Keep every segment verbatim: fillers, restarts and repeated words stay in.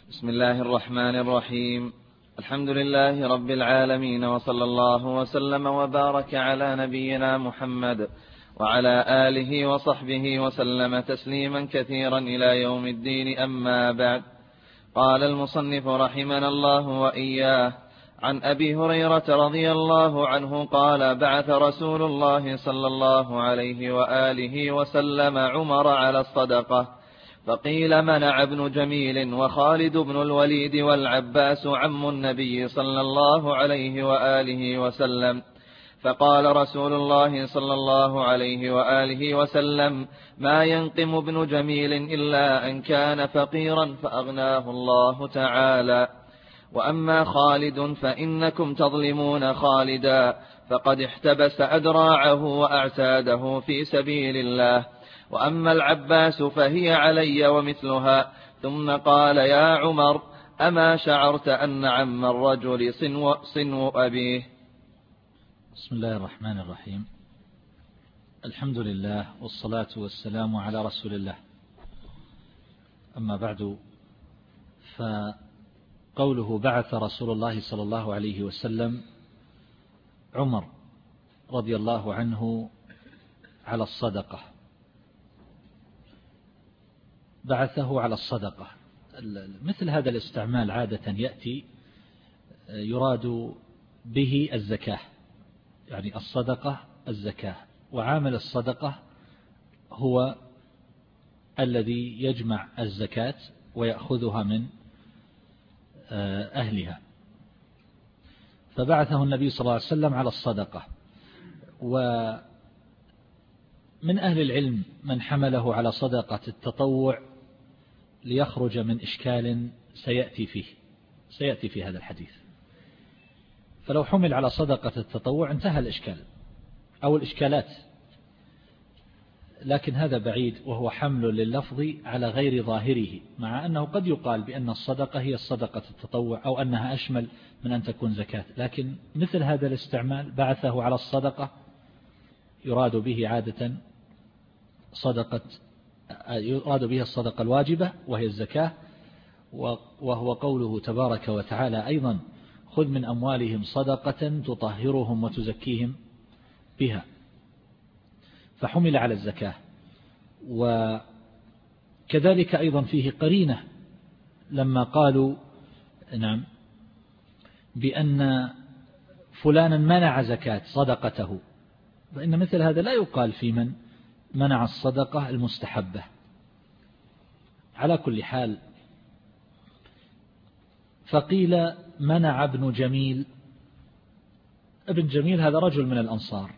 بسم الله الرحمن الرحيم. الحمد لله رب العالمين، وصلى الله وسلم وبارك على نبينا محمد وعلى آله وصحبه وسلم تسليما كثيرا إلى يوم الدين. أما بعد، قال المصنف رحمنا الله وإياه: عن أبي هريرة رضي الله عنه قال: بعث رسول الله صلى الله عليه وآله وسلم عمر على الصدقة، فقيل: منع ابن جميل وخالد بن الوليد والعباس عم النبي صلى الله عليه وآله وسلم. فقال رسول الله صلى الله عليه وآله وسلم: ما ينقم ابن جميل إلا أن كان فقيرا فأغناه الله تعالى، وأما خالد فإنكم تظلمون خالدا، فقد احتبس أدراعه وأعتاده في سبيل الله، وأما العباس فهي علي ومثلها. ثم قال: يا عمر، أما شعرت أن عم الرجل صنو, صنو أبيه؟ بسم الله الرحمن الرحيم. الحمد لله والصلاة والسلام على رسول الله. أما بعد، فقوله بعث رسول الله صلى الله عليه وسلم عمر رضي الله عنه على الصدقة، بعثه على الصدقة. مثل هذا الاستعمال عادة يأتي يراد به الزكاة، يعني الصدقة الزكاة، وعامل الصدقة هو الذي يجمع الزكاة ويأخذها من أهلها. فبعثه النبي صلى الله عليه وسلم على الصدقة. ومن أهل العلم من حمله على صدقة التطوع ليخرج من إشكال سيأتي فيه سيأتي في هذا الحديث. فلو حمل على صدقة التطوع انتهى الإشكال أو الإشكالات، لكن هذا بعيد، وهو حمل لللفظ على غير ظاهره، مع أنه قد يقال بأن الصدقة هي الصدقة التطوع أو أنها أشمل من أن تكون زكاة. لكن مثل هذا الاستعمال بعثه على الصدقة يراد به عادة صدقة يراد بها الصدقة الواجبة وهي الزكاة، وهو قوله تبارك وتعالى أيضا: خذ من أموالهم صدقة تطهرهم وتزكيهم بها. فحمل على الزكاة. وكذلك أيضا فيه قرينة لما قالوا نعم بأن فلانا منع زكاة صدقته، فإن مثل هذا لا يقال في من منع الصدقة المستحبة. على كل حال، فقيل منع ابن جميل. ابن جميل هذا رجل من الأنصار،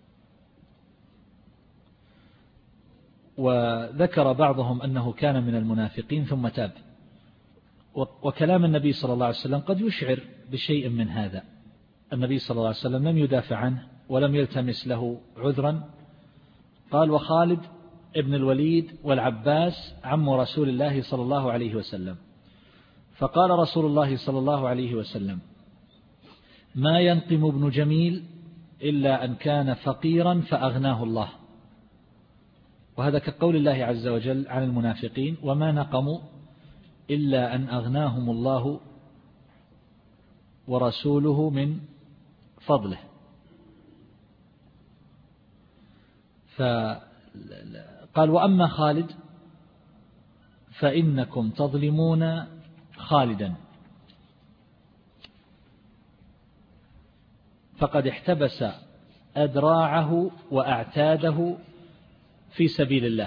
وذكر بعضهم أنه كان من المنافقين ثم تاب. وكلام النبي صلى الله عليه وسلم قد يشعر بشيء من هذا. النبي صلى الله عليه وسلم لم يدافع عنه ولم يلتمس له عذرا. قال: وخالد ابن الوليد والعباس عم رسول الله صلى الله عليه وسلم. فقال رسول الله صلى الله عليه وسلم: ما ينقم ابن جميل إلا أن كان فقيرا فأغناه الله. وهذا كقول الله عز وجل عن المنافقين: وما نقموا إلا أن أغناهم الله ورسوله من فضله. فقال: وأما خالد فإنكم تظلمون خالدا، فقد احتبس أدراعه وأعتاده في سبيل الله.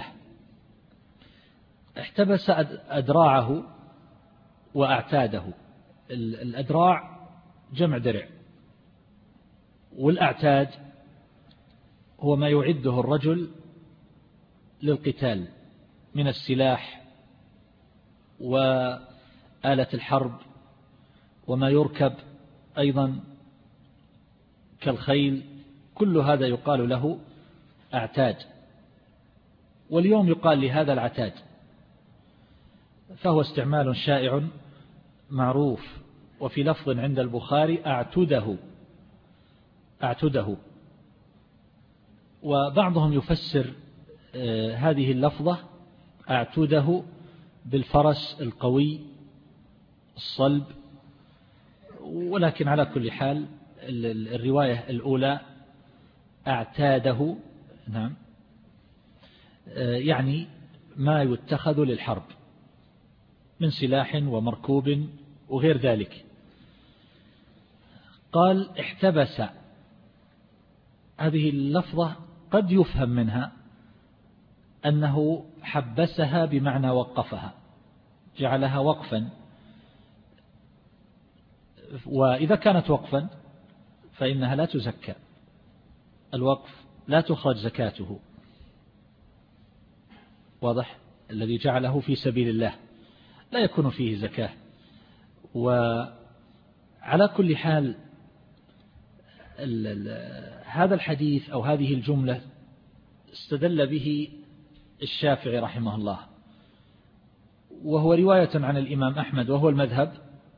احتبس أدراعه وأعتاده. الأدراع جمع درع، والأعتاد هو ما يعده الرجل للقتال من السلاح وآلة الحرب وما يركب أيضا كالخيل. كل هذا يقال له أعتاد، واليوم يقال لهذا العتاد، فهو استعمال شائع معروف. وفي لفظ عند البخاري: أعتده أعتده. وبعضهم يفسر هذه اللفظة أعتده بالفرس القوي الصلب، ولكن على كل حال الرواية الأولى أعتاده، نعم، يعني ما يتخذ للحرب من سلاح ومركوب وغير ذلك. قال احتبس، هذه اللفظة قد يفهم منها أنه حبسها بمعنى وقفها، جعلها وقفا، وإذا كانت وقفا فإنها لا تزكى، الوقف لا تخرج زكاته، واضح؟ الذي جعله في سبيل الله لا يكون فيه زكاة. وعلى كل حال هذا الحديث أو هذه الجملة استدل به الشافعي رحمه الله، وهو رواية عن الإمام أحمد وهو المذهب،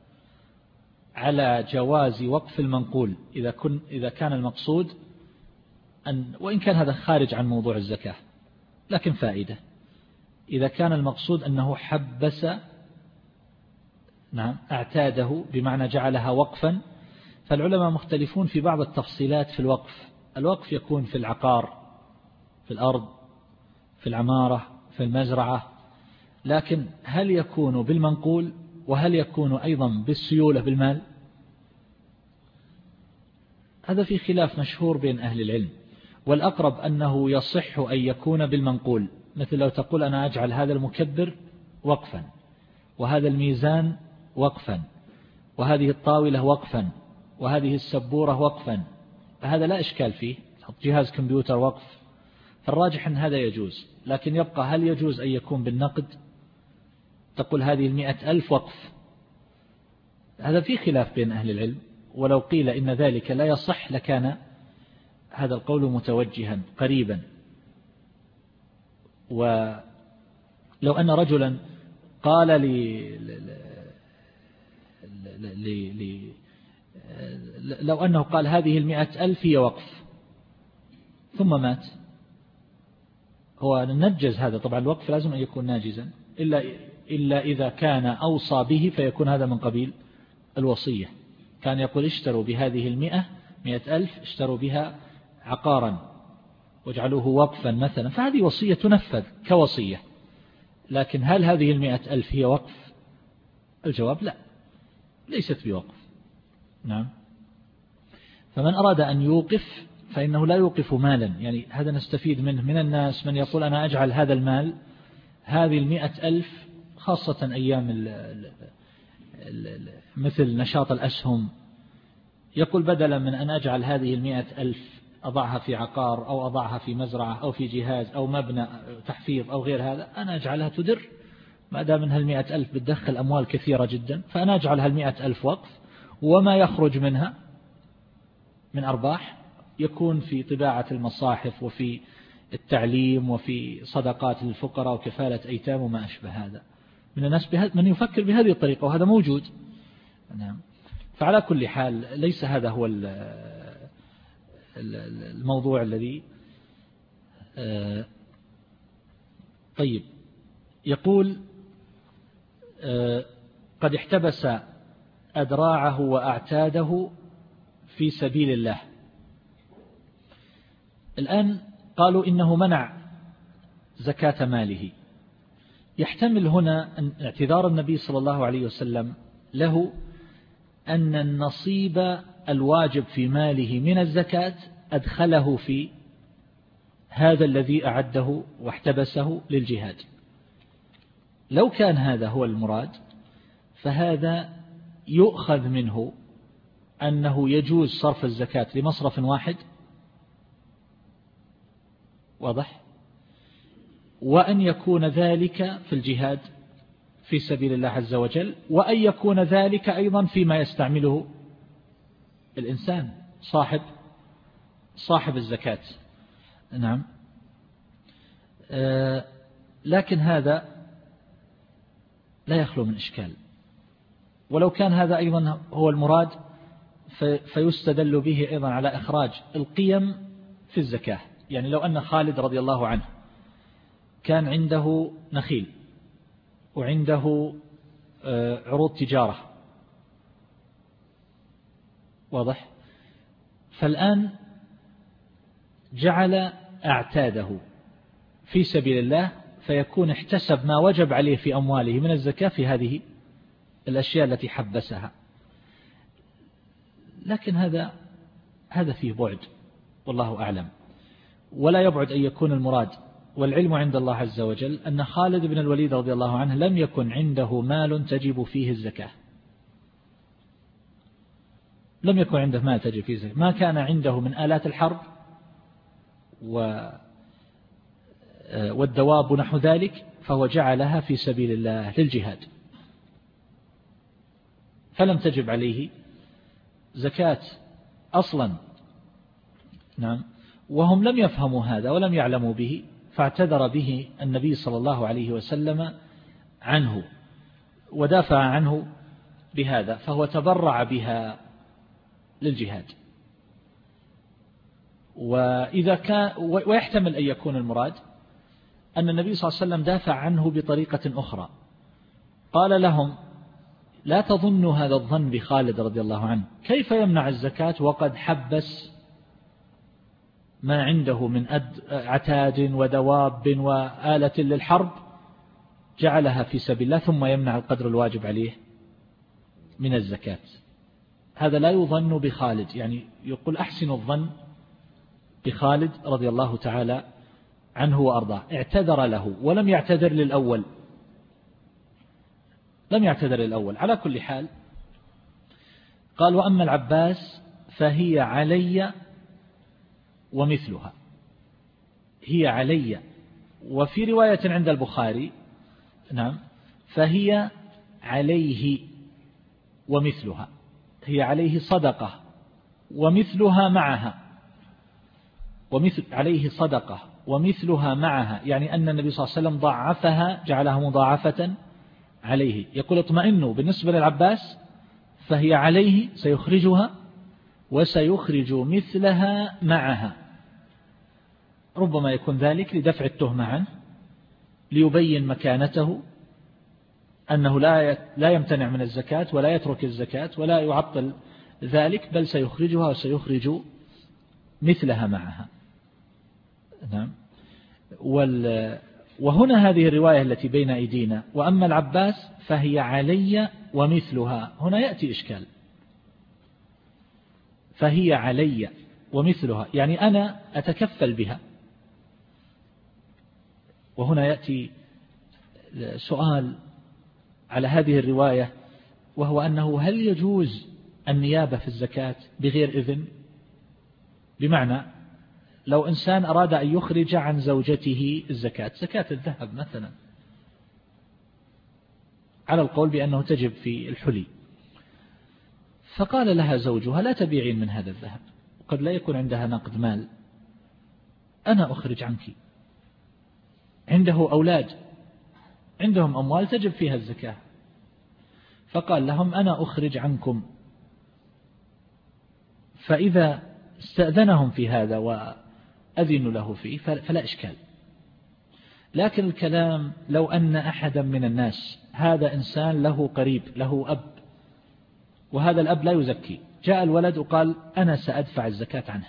على جواز وقف المنقول إذا كن إذا كان المقصود أن، وإن كان هذا خارج عن موضوع الزكاة لكن فائدة، إذا كان المقصود أنه حبس، نعم، اعتاده بمعنى جعلها وقفا. فالعلماء مختلفون في بعض التفصيلات في الوقف. الوقف يكون في العقار، في الأرض، في العمارة، في المزرعة، لكن هل يكون بالمنقول وهل يكون أيضا بالسيولة بالمال؟ هذا في خلاف مشهور بين أهل العلم، والأقرب أنه يصح أن يكون بالمنقول، مثل لو تقول أنا أجعل هذا المكبر وقفا، وهذا الميزان وقفا، وهذه الطاولة وقفا، وهذه السبورة وقفا، فهذا لا إشكال فيه، جهاز كمبيوتر وقف، فالراجح أن هذا يجوز. لكن يبقى هل يجوز أن يكون بالنقد؟ تقول هذه المئة ألف وقف، هذا في خلاف بين أهل العلم، ولو قيل إن ذلك لا يصح لكان هذا القول متوجها قريبا. ولو أن رجلا قال لي لي لي لو أنه قال هذه المئة ألف هي وقف ثم مات، هو نجز هذا، طبعا الوقف لازم أن يكون ناجزا، إلا إلا إذا كان أوصى به فيكون هذا من قبيل الوصية. كان يقول اشتروا بهذه المئة مئة ألف، اشتروا بها عقارا واجعلوه وقفا مثلا، فهذه وصية تنفذ كوصية. لكن هل هذه المئة ألف هي وقف؟ الجواب لا، ليست بوقف. نعم. فمن أراد أن يوقف فإنه لا يوقف مالا، يعني هذا نستفيد منه. من الناس من يقول أنا أجعل هذا المال، هذه المئة ألف، خاصة أيام ال ال ال مثل نشاط الأسهم، يقول بدلا من أن أجعل هذه المئة ألف أضعها في عقار أو أضعها في مزرعة أو في جهاز أو مبنى تحفيظ أو غير هذا، أنا أجعلها تدر، ما دام منها المئة ألف بتدخل أموال كثيرة جدا، فأنا أجعلها المئة ألف وقف، وما يخرج منها من أرباح يكون في طباعة المصاحف وفي التعليم وفي صدقات للفقراء وكفالة أيتام وما أشبه هذا. من الناس من يفكر بهذه الطريقة وهذا موجود. نعم. فعلى كل حال ليس هذا هو الموضوع الذي. طيب، يقول قد احتبس أدراعه وأعتاده في سبيل الله. الآن قالوا إنه منع زكاة ماله. يحتمل هنا أن اعتذار النبي صلى الله عليه وسلم له أن النصيب الواجب في ماله من الزكاة أدخله في هذا الذي أعده واحتبسه للجهاد. لو كان هذا هو المراد فهذا يؤخذ منه أنه يجوز صرف الزكاة لمصرف واحد، واضح، وأن يكون ذلك في الجهاد في سبيل الله عز وجل، وأن يكون ذلك أيضا فيما يستعمله الإنسان صاحب صاحب الزكاة. نعم. آه لكن هذا لا يخلو من إشكال، ولو كان هذا أيضا هو المراد فيستدل به أيضا على إخراج القيم في الزكاة. يعني لو أن خالد رضي الله عنه كان عنده نخيل وعنده عروض تجارة واضح؟ فالآن جعل أعتاده في سبيل الله، فيكون احتسب ما وجب عليه في أمواله من الزكاة في هذه الأشياء التي حبسها. لكن هذا هذا فيه بعد والله أعلم، ولا يبعد أن يكون المراد، والعلم عند الله عز وجل أن خالد بن الوليد رضي الله عنه لم يكن عنده مال تجب فيه الزكاة، لم يكن عنده مال تجب فيه الزكاة، ما كان عنده من آلات الحرب والدواب ونحو ذلك، فهو جعلها في سبيل الله للجهاد، فلم تجب عليه زكاة أصلا. نعم. وهم لم يفهموا هذا ولم يعلموا به، فاعتذر به النبي صلى الله عليه وسلم عنه ودافع عنه بهذا، فهو تبرع بها للجهاد. وإذا كان ويحتمل أن يكون المراد أن النبي صلى الله عليه وسلم دافع عنه بطريقة أخرى، قال لهم لا تظنوا هذا الظن بخالد رضي الله عنه، كيف يمنع الزكاة وقد حبس ما عنده من عتاد ودواب وآلة للحرب جعلها في سبيل الله ثم يمنع القدر الواجب عليه من الزكاة. هذا لا يظن بخالد، يعني يقول أحسن الظن بخالد رضي الله تعالى عنه وأرضاه. اعتذر له ولم يعتذر للأول، لم يعتذر للأول. على كل حال قال وأما العباس فهي علي ومثلها، هي علي. وفي رواية عند البخاري نعم فهي عليه ومثلها، هي عليه صدقة ومثلها معها، ومثل عليه صدقة ومثلها معها، يعني أن النبي صلى الله عليه وسلم ضعفها جعلها مضاعفة عليه. يقول اطمئنوا بالنسبة للعباس فهي عليه سيخرجها وسيخرج مثلها معها، ربما يكون ذلك لدفع التهمة عنه، ليبين مكانته أنه لا لا يمتنع من الزكاة ولا يترك الزكاة ولا يعطل ذلك، بل سيخرجها وسيخرج مثلها معها. نعم. وهنا هذه الرواية التي بين أيدينا وأما العباس فهي علي ومثلها، هنا يأتي إشكال. فهي علي ومثلها يعني أنا أتكفل بها، وهنا يأتي سؤال على هذه الرواية، وهو أنه هل يجوز النيابة في الزكاة بغير إذن؟ بمعنى لو إنسان أراد أن يخرج عن زوجته الزكاة، زكاة الذهب مثلا، على القول بأنه تجب في الحلي، فقال لها زوجها لا تبيعين من هذا الذهب، قد لا يكون عندها نقد مال، أنا أخرج عنك. عنده أولاد عندهم أموال تجب فيها الزكاة، فقال لهم أنا أخرج عنكم. فإذا استأذنهم في هذا وأذنوا له فيه فلا إشكال. لكن الكلام لو أن أحدا من الناس، هذا إنسان له قريب له أب، وهذا الأب لا يزكي، جاء الولد وقال أنا سأدفع الزكاة عنه،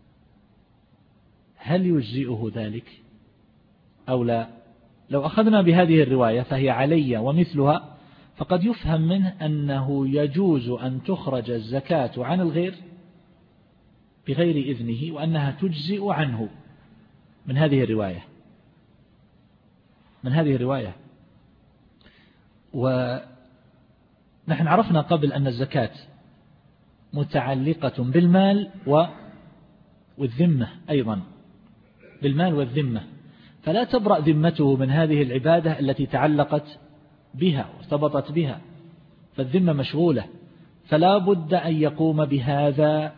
هل يجزئه ذلك أو لا؟ لو أخذنا بهذه الرواية فهي علي ومثلها، فقد يفهم منه أنه يجوز أن تخرج الزكاة عن الغير بغير إذنه، وأنها تجزئ عنه من هذه الرواية من هذه الرواية ونحن عرفنا قبل أن الزكاة متعلقة بالمال والذمة أيضا، بالمال والذمة، فلا تبرأ ذمته من هذه العبادة التي تعلقت بها وارتبطت بها، فالذمة مشغولة، فلا بد أن يقوم بهذا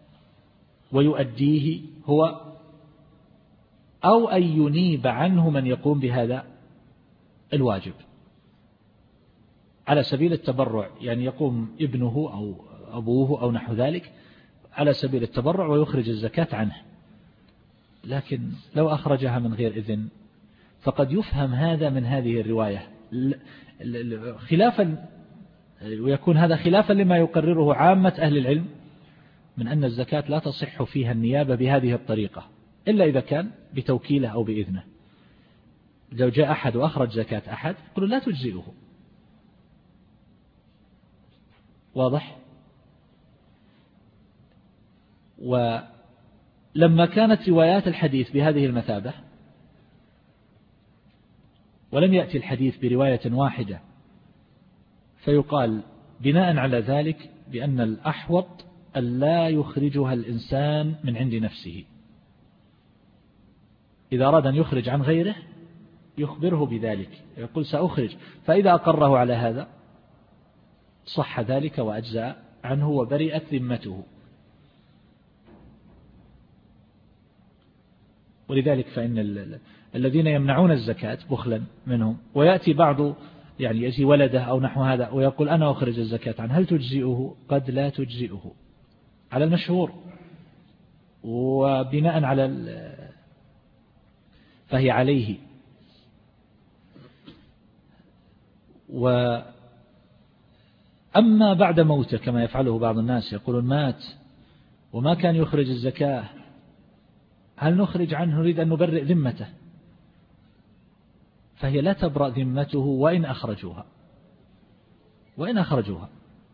ويؤديه هو، أو أن ينيب عنه من يقوم بهذا الواجب على سبيل التبرع، يعني يقوم ابنه أو أبوه أو نحو ذلك على سبيل التبرع ويخرج الزكاة عنه. لكن لو أخرجها من غير إذن فقد يفهم هذا من هذه الرواية خلافا، ويكون هذا خلافا لما يقرره عامة أهل العلم من أن الزكاة لا تصح فيها النيابة بهذه الطريقة إلا إذا كان بتوكيله أو بإذنه. لو جاء أحد وأخرج زكاة أحد يقول لا تجزئه. واضح؟ ولما كانت روايات الحديث بهذه المثابة ولم يأتي الحديث برواية واحدة، فيقال بناء على ذلك بأن الأحوط أن لا يخرجها الإنسان من عند نفسه. إذا أراد أن يخرج عن غيره يخبره بذلك، يقول سأخرج، فإذا أقره على هذا صح ذلك وأجزاء عنه وبرئت ذمته. ولذلك فإن الذين يمنعون الزكاة بخلا منهم، ويأتي بعض يعني يأتي ولده أو نحو هذا ويقول أنا أخرج الزكاة عنه، هل تجزئه؟ قد لا تجزئه على المشهور، وبناء على فهي عليه. وأما بعد موته كما يفعله بعض الناس، يقولون مات وما كان يخرج الزكاة، هل نخرج عنه؟ نريد أن نبرئ ذمته، فهي لا تبرأ ذمته وإن أخرجوها وإن أخرجوها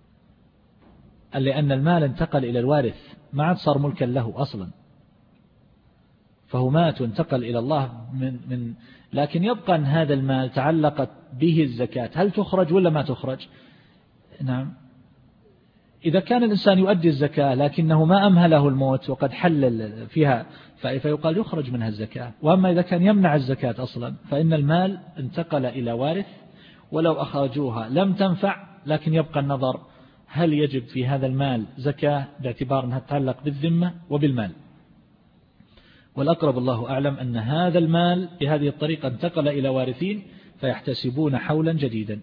لأن المال انتقل إلى الوارث، ما عاد صار ملكا له أصلا، فهو مات وانتقل إلى الله من من لكن يبقى أن هذا المال تعلقت به الزكاة، هل تخرج ولا ما تخرج؟ نعم، إذا كان الإنسان يؤدي الزكاة لكنه ما أمهله الموت وقد حل فيها فيقال يخرج منها الزكاة. وأما إذا كان يمنع الزكاة أصلا فإن المال انتقل إلى وارث، ولو أخرجوها لم تنفع، لكن يبقى النظر هل يجب في هذا المال زكاة باعتبار أنها تتعلق بالذمة وبالمال. والأقرب الله أعلم أن هذا المال بهذه الطريقة انتقل إلى وارثين فيحتسبون حولا جديدا.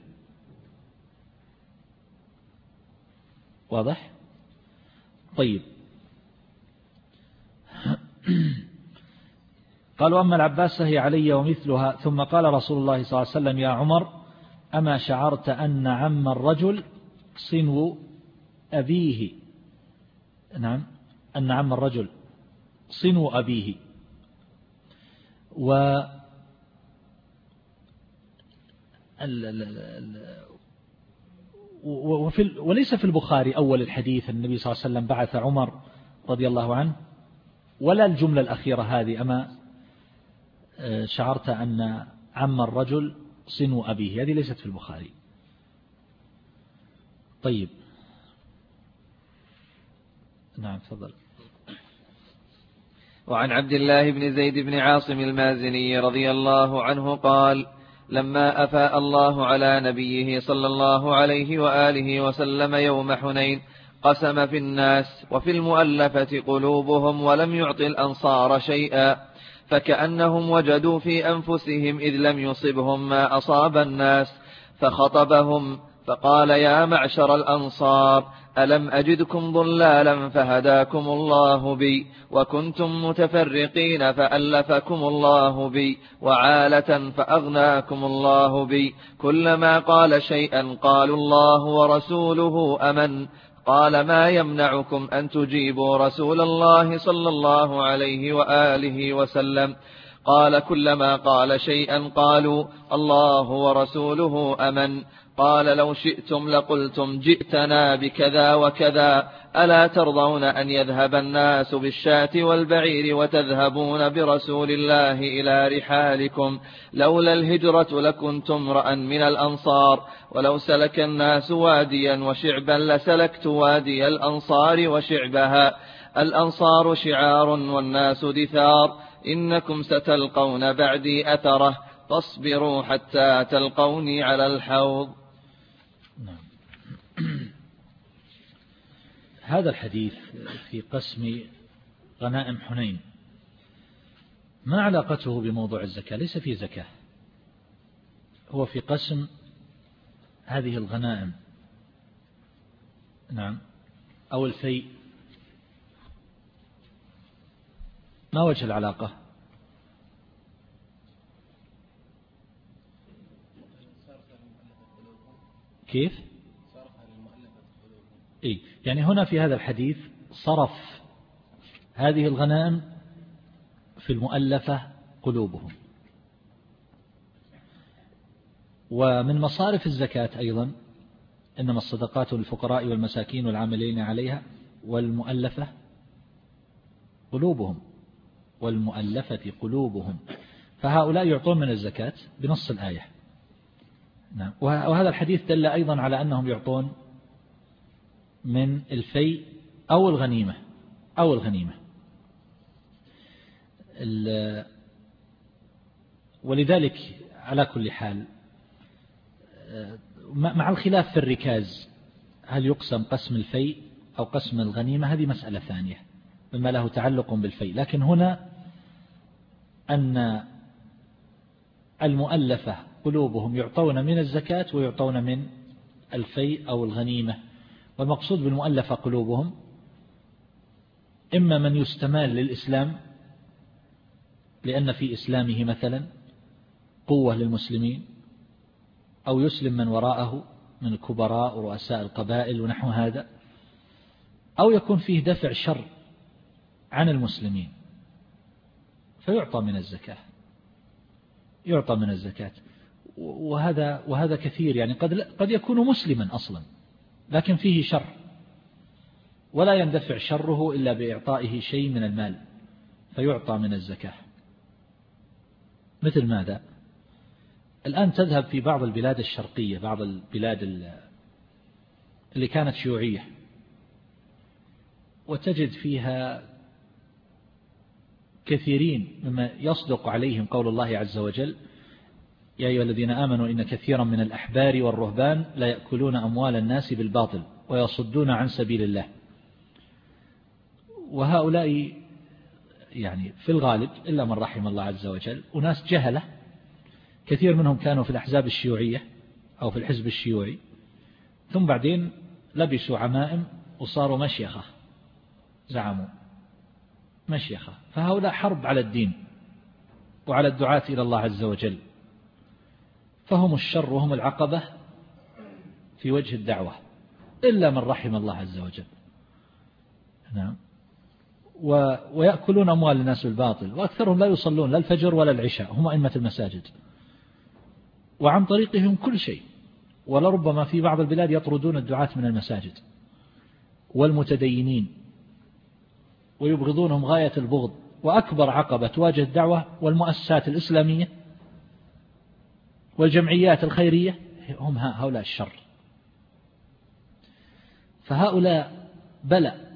واضح؟ طيب. قالوا أما العباس فهي علي ومثلها. ثم قال رسول الله صلى الله عليه وسلم يا عمر أما شعرت أن عم الرجل صنو أبيه؟ نعم، أن عم الرجل صنو أبيه. و وفي وليس في البخاري أول الحديث النبي صلى الله عليه وسلم بعث عمر رضي الله عنه، ولا الجملة الأخيرة هذه أما شعرت أن عم الرجل صنو أبيه، هذه ليست في البخاري. طيب، نعم تفضل. وعن عبد الله بن زيد بن عاصم المازني رضي الله عنه قال لما أفاء الله على نبيه صلى الله عليه وآله وسلم يوم حنين قسم في الناس وفي المؤلفة قلوبهم ولم يعط الأنصار شيئا، فكأنهم وجدوا في أنفسهم إذ لم يصبهم ما أصاب الناس، فخطبهم فقال يا معشر الأنصار ألم أجدكم ضلالا فهداكم الله بي، وكنتم متفرقين فألفكم الله بي، وعالة فأغناكم الله بي، كلما قال شيئا قالوا الله ورسوله أمن، قال ما يمنعكم أن تجيبوا رسول الله صلى الله عليه وآله وسلم؟ قال كلما قال شيئا قالوا الله ورسوله أمن. قال لو شئتم لقلتم جئتنا بكذا وكذا، ألا ترضون أن يذهب الناس بالشاة والبعير وتذهبون برسول الله إلى رحالكم؟ لولا الهجرة لكنتم امرأ من الأنصار، ولو سلك الناس واديا وشعبا لسلكت وادي الأنصار وشعبها، الأنصار شعار والناس دثار، إنكم ستلقون بعدي أثره، فاصبروا حتى تلقوني على الحوض. هذا الحديث في قسم غنائم حنين ما علاقته بموضوع الزكاة؟ ليس في زكاة، هو في قسم هذه الغنائم، نعم، أو الفيء. ما وجه العلاقة؟ كيف؟ إيه؟ يعني هنا في هذا الحديث صرف هذه الغنائم في المؤلفة قلوبهم. ومن مصارف الزكاة أيضا إنما الصدقات للفقراء والمساكين والعاملين عليها والمؤلفة قلوبهم والمؤلفة قلوبهم، فهؤلاء يعطون من الزكاة بنص الآية. نعم. وهذا الحديث دل أيضا على أنهم يعطون من الفيء أو الغنيمة أو الغنيمة ولذلك على كل حال مع الخلاف في الركاز هل يقسم قسم الفيء أو قسم الغنيمة، هذه مسألة ثانية مما له تعلق بالفيء. لكن هنا أن المؤلفة قلوبهم يعطون من الزكاة ويعطون من الفيء أو الغنيمة. والمقصود بالمؤلفة قلوبهم إما من يستمال للإسلام لأن في إسلامه مثلا قوة للمسلمين، أو يسلم من وراءه من الكبراء ورؤساء القبائل ونحو هذا، أو يكون فيه دفع شر عن المسلمين فيعطى من الزكاة يعطى من الزكاة وهذا وهذا كثير، يعني قد قد يكون مسلما أصلا لكن فيه شر ولا يندفع شره إلا بإعطائه شيء من المال فيعطى من الزكاة. مثل ماذا؟ الآن تذهب في بعض البلاد الشرقية، بعض البلاد اللي كانت شيوعية، وتجد فيها كثيرين مما يصدق عليهم قول الله عز وجل: يا أيها الذين آمنوا إن كثيرا من الأحبار والرهبان لا يأكلون أموال الناس بالباطل ويصدون عن سبيل الله. وهؤلاء يعني في الغالب إلا من رحم الله عز وجل وناس جهلة، كثير منهم كانوا في الأحزاب الشيوعية أو في الحزب الشيوعي، ثم بعدين لبسوا عمائم وصاروا مشيخة، زعموا مشيخة. فهؤلاء حرب على الدين وعلى الدعاة إلى الله عز وجل، فهم الشر وهم العقبة في وجه الدعوة إلا من رحم الله عز وجل. نعم. ويأكلون أموال الناس بالباطل، وأكثرهم لا يصلون لا الفجر ولا العشاء، هم أئمة المساجد، وعن طريقهم كل شيء. ولربما في بعض البلاد يطردون الدعاة من المساجد والمتدينين ويبغضونهم غاية البغض. وأكبر عقبة تواجه الدعوة والمؤسسات الإسلامية والجمعيات الخيرية هم هؤلاء الشر. فهؤلاء بلاء،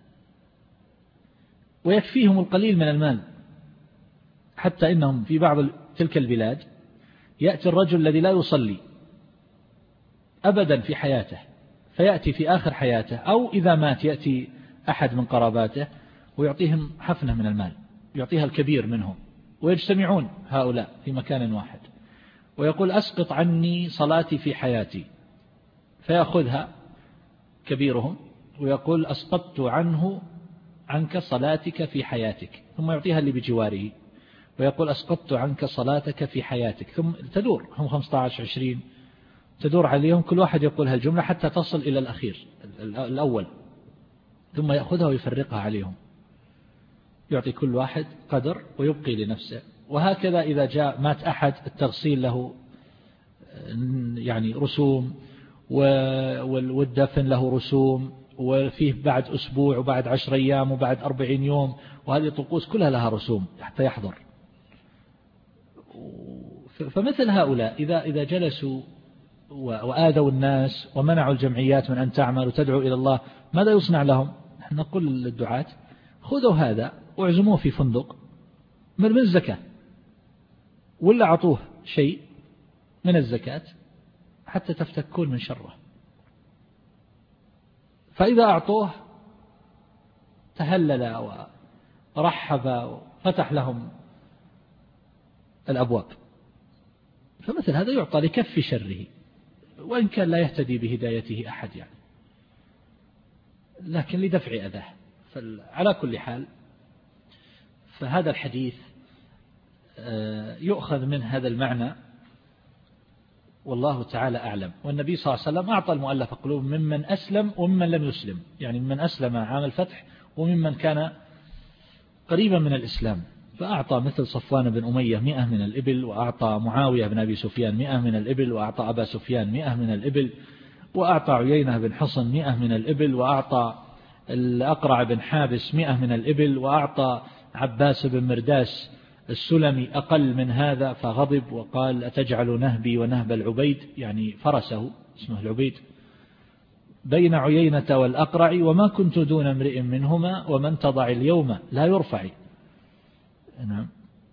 ويكفيهم القليل من المال، حتى إنهم في بعض تلك البلاد يأتي الرجل الذي لا يصلي أبدا في حياته، فيأتي في آخر حياته أو إذا مات يأتي أحد من قراباته ويعطيهم حفنة من المال، يعطيها الكبير منهم، ويجتمعون هؤلاء في مكان واحد ويقول: أسقط عني صلاتي في حياتي، فيأخذها كبيرهم ويقول: أسقطت عنه عنك صلاتك في حياتك، ثم يعطيها اللي بجواره ويقول: أسقطت عنك صلاتك في حياتك، ثم تدور، هم خمسة عشر عشرين تدور عليهم، كل واحد يقول هالجملة حتى تصل إلى الأخير الأول، ثم يأخذها ويفرقها عليهم، يعطي كل واحد قدر ويبقي لنفسه. وهكذا إذا جاء مات أحد التغسيل له يعني رسوم، والدفن له رسوم، وفيه بعد أسبوع وبعد عشر أيام وبعد أربعين يوم، وهذه الطقوس كلها لها رسوم حتى يحضر. فمثل هؤلاء إذا إذا جلسوا وآذوا الناس ومنعوا الجمعيات من أن تعمل وتدعو إلى الله، ماذا يصنع لهم؟ نحن نقول للدعاة: خذوا هذا واعزموه في فندق من الزكاة، ولا عطوه شيء من الزكاة حتى تفتكون من شره. فإذا أعطوه تهلل ورحب وفتح لهم الأبواب. فمثل هذا يعطى لكف شره، وإن كان لا يهتدي بهدايته أحد يعني، لكن لدفع أذاه. فعلى كل حال فهذا الحديث يؤخذ من هذا المعنى والله تعالى أعلم. والنبي صلى الله عليه وسلم أعطى المؤلف قلوب ممن أسلم وممن لم يسلم، يعني ممن أسلم عام الفتح وممن كان قريبا من الإسلام. فأعطى مثل صفوان بن أمية مئة من الإبل، وأعطى معاوية بن أبي سفيان مئة من الإبل، وأعطى أبا سفيان مئة من الإبل، وأعطى عيينة بن حصن مئة من الإبل، وأعطى الأقرع بن حابس مئة من الإبل، وأعطى عباس بن مرداس السلمي أقل من هذا فغضب وقال أتجعل نهبي ونهب العبيد، يعني فرسه اسمه العبيد، بين عيينة والأقرع وما كنت دون امرئ منهما ومن تضع اليوم لا يرفع. نعم.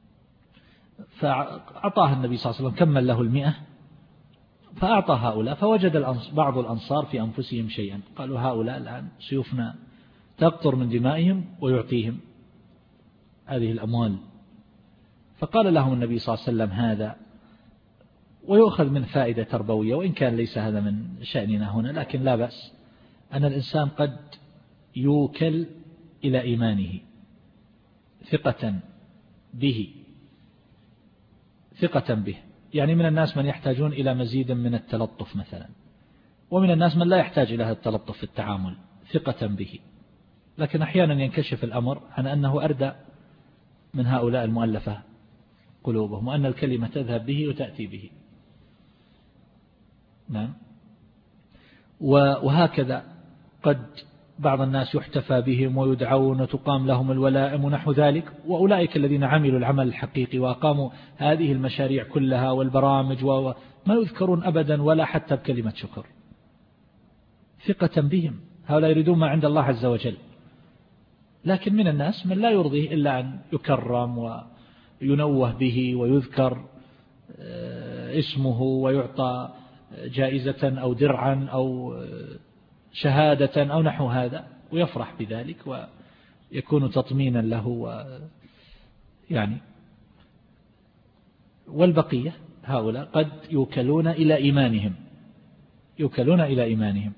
فأعطاه النبي صلى الله عليه وسلم كمل له المئة، فأعطى هؤلاء، فوجد بعض الأنصار في أنفسهم شيئا، قالوا هؤلاء الآن سيوفنا تقطر من دمائهم ويعطيهم هذه الأموال. فقال لهم النبي صلى الله عليه وسلم هذا، ويؤخذ من فائدة تربوية، وإن كان ليس هذا من شأننا هنا، لكن لا بأس أن الإنسان قد يوكل إلى إيمانه ثقة به ثقة به يعني من الناس من يحتاجون إلى مزيد من التلطف مثلا، ومن الناس من لا يحتاج إلى هذا التلطف في التعامل ثقة به، لكن أحيانا ينكشف الأمر عن أنه أردى من هؤلاء المؤلفة قلوبهم، وأن الكلمة تذهب به وتأتي به. نعم. وهكذا قد بعض الناس يحتفى بهم ويدعون وتقام لهم الولائم ونحو ذلك، وأولئك الذين عملوا العمل الحقيقي وأقاموا هذه المشاريع كلها والبرامج وما يذكرون أبدا ولا حتى بكلمة شكر، ثقة بهم. هؤلاء يريدون ما عند الله عز وجل. لكن من الناس من لا يرضيه إلا أن يكرم وينوه به ويذكر اسمه ويعطى جائزة أو درعا أو شهادة أو نحو هذا، ويفرح بذلك ويكون تطمينا له يعني. والبقية هؤلاء قد يوكلون إلى إيمانهم يوكلون إلى إيمانهم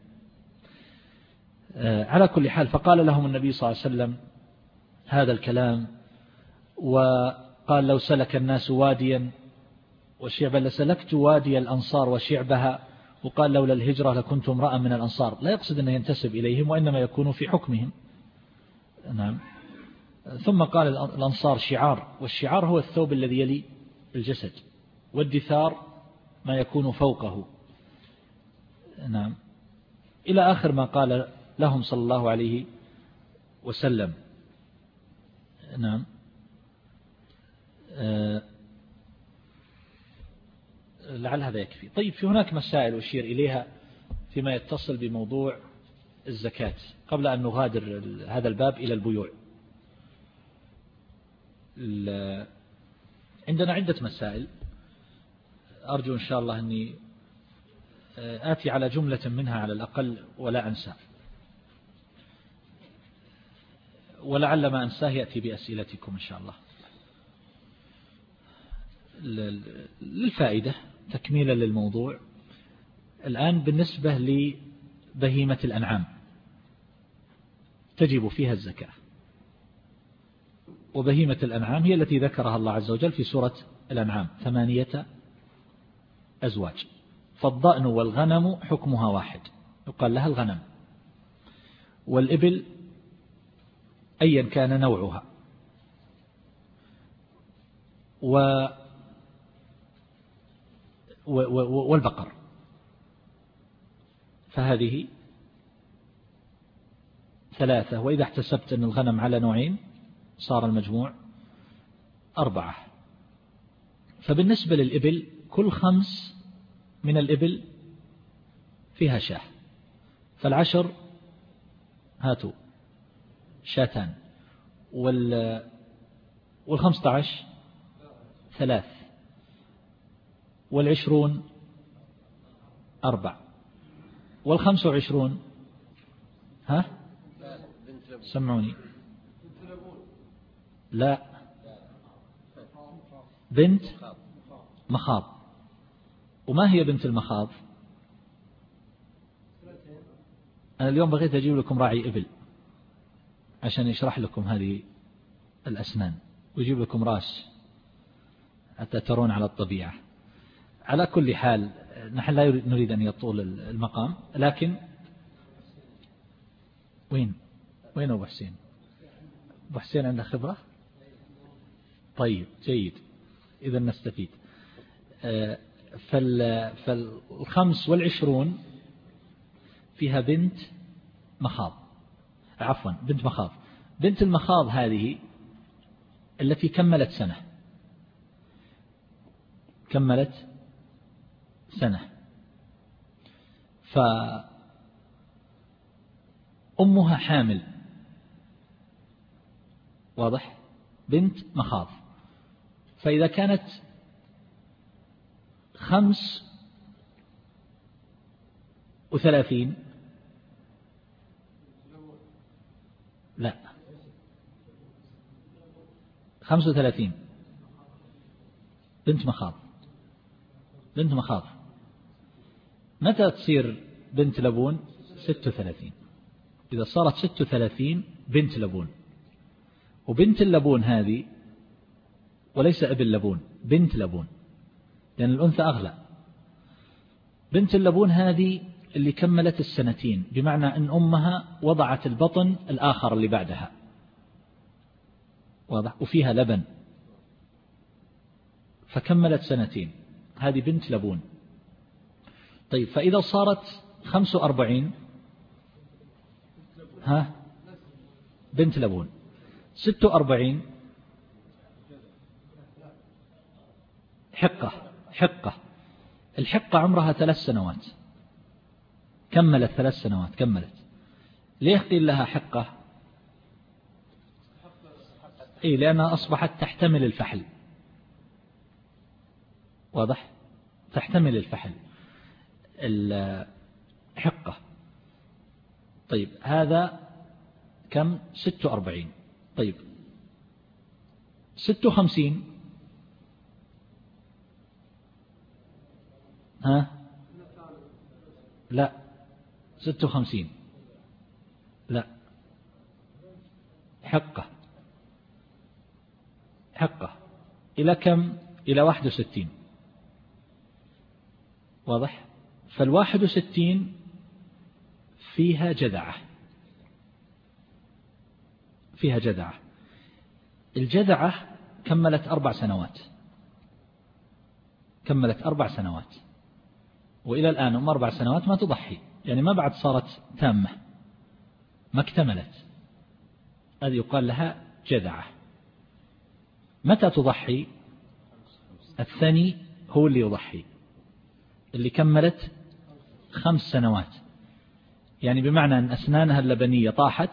على كل حال. فقال لهم النبي صلى الله عليه وسلم هذا الكلام، وقال لو سلك الناس واديا وشعبا لسلكت وادي الأنصار وشعبها، وقال لولا الهجرة لكنت امرأ من الأنصار. لا يقصد أنه ينتسب إليهم، وإنما يكون في حكمهم. نعم. ثم قال الأنصار شعار، والشعار هو الثوب الذي يلي الجسد، والدثار ما يكون فوقه. نعم. إلى آخر ما قال لهم صلى الله عليه وسلم. نعم. أه لعل هذا يكفي. طيب، في هناك مسائل أشير إليها فيما يتصل بموضوع الزكاة قبل أن نغادر هذا الباب إلى البيوع. عندنا عدة مسائل، أرجو إن شاء الله أني آتي على جملة منها على الأقل ولا أنسى، ولعل ما أنساه يأتي بأسئلتكم إن شاء الله للفائدة تكميلا للموضوع. الآن بالنسبة لبهيمة الأنعام تجب فيها الزكاة، وبهيمة الأنعام هي التي ذكرها الله عز وجل في سورة الأنعام، ثمانية أزواج، فالضأن والغنم حكمها واحد، يقال لها الغنم، والإبل أيا كان نوعها، و والبقر، فهذه ثلاثة. وإذا احتسبت أن الغنم على نوعين صار المجموع أربعة. فبالنسبة للإبل كل خمس من الإبل فيها شاه، فالعشر هاتوا شاتان، وال والخمسة عشر ثلاث، والعشرون أربع، والخمس وعشرون ها سمعوني لا بنت مخاض. وما هي بنت المخاض؟ أنا اليوم بغيت أجيب لكم راعي إبل عشان يشرح لكم هذه الأسنان ويجيب لكم راس حتى ترون على الطبيعة. على كل حال نحن لا نريد أن يطول المقام، لكن وين وين أبو حسين؟ أبو حسين عنده خبرة؟ طيب جيد، إذا نستفيد. فالخمس والعشرون فيها بنت مخاض، عفوا بنت مخاض. بنت المخاض هذه التي كملت سنة، كملت سنة، فأمها حامل، واضح؟ بنت مخاض. فإذا كانت خمس وثلاثين، لا خمس وثلاثين بنت مخاض، بنت مخاض. متى تصير بنت لبون؟ ست وثلاثين. إذا صارت ست وثلاثين بنت لبون. وبنت اللبون هذه وليس ابن لبون، بنت لبون، لأن الأنثى أغلى. بنت اللبون هذه اللي كملت السنتين، بمعنى أن أمها وضعت البطن الآخر اللي بعدها، واضح؟ وفيها لبن، فكملت سنتين، هذه بنت لبون. طيب فإذا صارت خمس وأربعين، ها بنت لبون. ست وأربعين حقة، حقة. الحقة عمرها ثلاث سنوات، كملت ثلاث سنوات، كملت. ليه قيل لها حقة؟ إيه، لأنها أصبحت تحتمل الفحل، واضح؟ تحتمل الفحل، الحقة. طيب هذا كم؟ ست وأربعين. طيب ست وخمسين، ها لا ست وخمسين لا، حقة، حقة إلى كم؟ إلى واحد وستين، واضح؟ فالواحد وستين فيها جذعة، فيها جذعة. الجذعة كملت أربع سنوات، كملت أربع سنوات، وإلى الآن أم أربع سنوات ما تضحي، يعني ما بعد صارت تامة، ما اكتملت، هذه يقال لها جذعة. متى تضحي؟ الثاني هو اللي يضحي، اللي كملت خمس سنوات، يعني بمعنى أن أسنانها اللبنية طاحت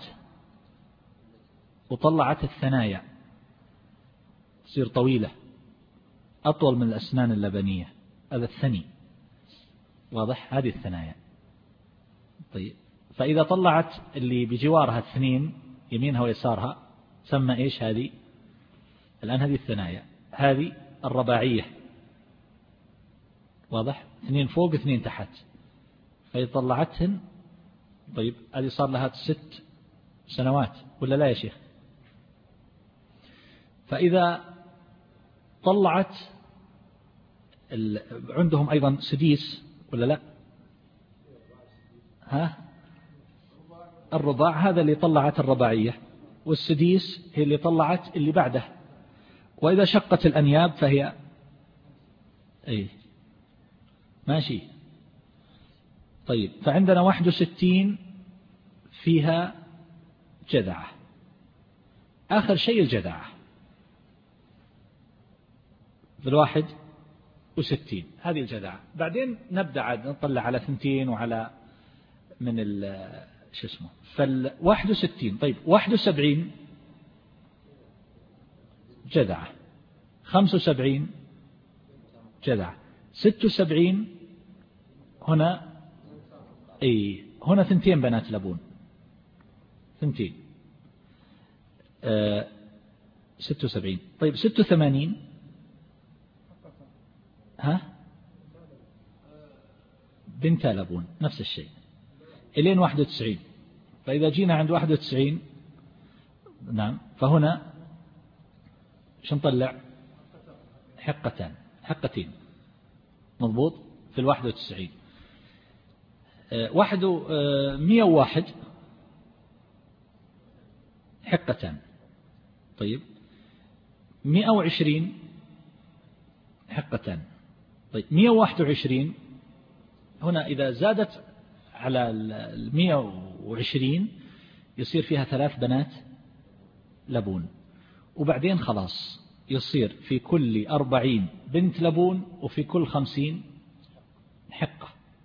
وطلعت الثنايا، تصير طويلة أطول من الأسنان اللبنية، هذا الثني، واضح؟ هذه الثنايا. طيب فإذا طلعت اللي بجوارها اثنين يمينها ويسارها سمى إيش هذه؟ الآن هذه الثنايا، هذه الرباعية، واضح؟ اثنين فوق اثنين تحت، فإذا طلعتهن، طيب هذه صار لها ست سنوات ولا لا يا شيخ؟ فإذا طلعت عندهم أيضا سديس ولا لا؟ ها الرضاع هذا اللي طلعت الرباعية، والسديس هي اللي طلعت اللي بعده. وإذا شقت الأنياب فهي أي ماشي. طيب فعندنا واحد وستين فيها جذعة، آخر شيء الجذعة في الواحد وستين، هذه الجذعة. بعدين نبدأ عاد نطلع على ثنتين وعلى من ال شو اسمه. فالواحد وستين، طيب واحد وسبعين جذعة، خمس وسبعين جذعة، ست وسبعين هنا أي هنا ثنتين بنات لبون، ثنتين آه ست وسبعين. طيب ست وثمانين ها بنت لبون، نفس الشيء إلين واحد وتسعين. فإذا جينا عند واحد وتسعين، نعم، فهنا شو نطلع؟ حقتان، حقتين، مضبوط. في الواحد وتسعين. واحد مئة وواحد حقتان. طيب مئة وعشرين حقتان. طيب مئة وواحد وعشرين هنا إذا زادت على المئة وعشرين يصير فيها ثلاث بنات لبون، وبعدين خلاص يصير في كل أربعين بنت لبون وفي كل خمسين حقة.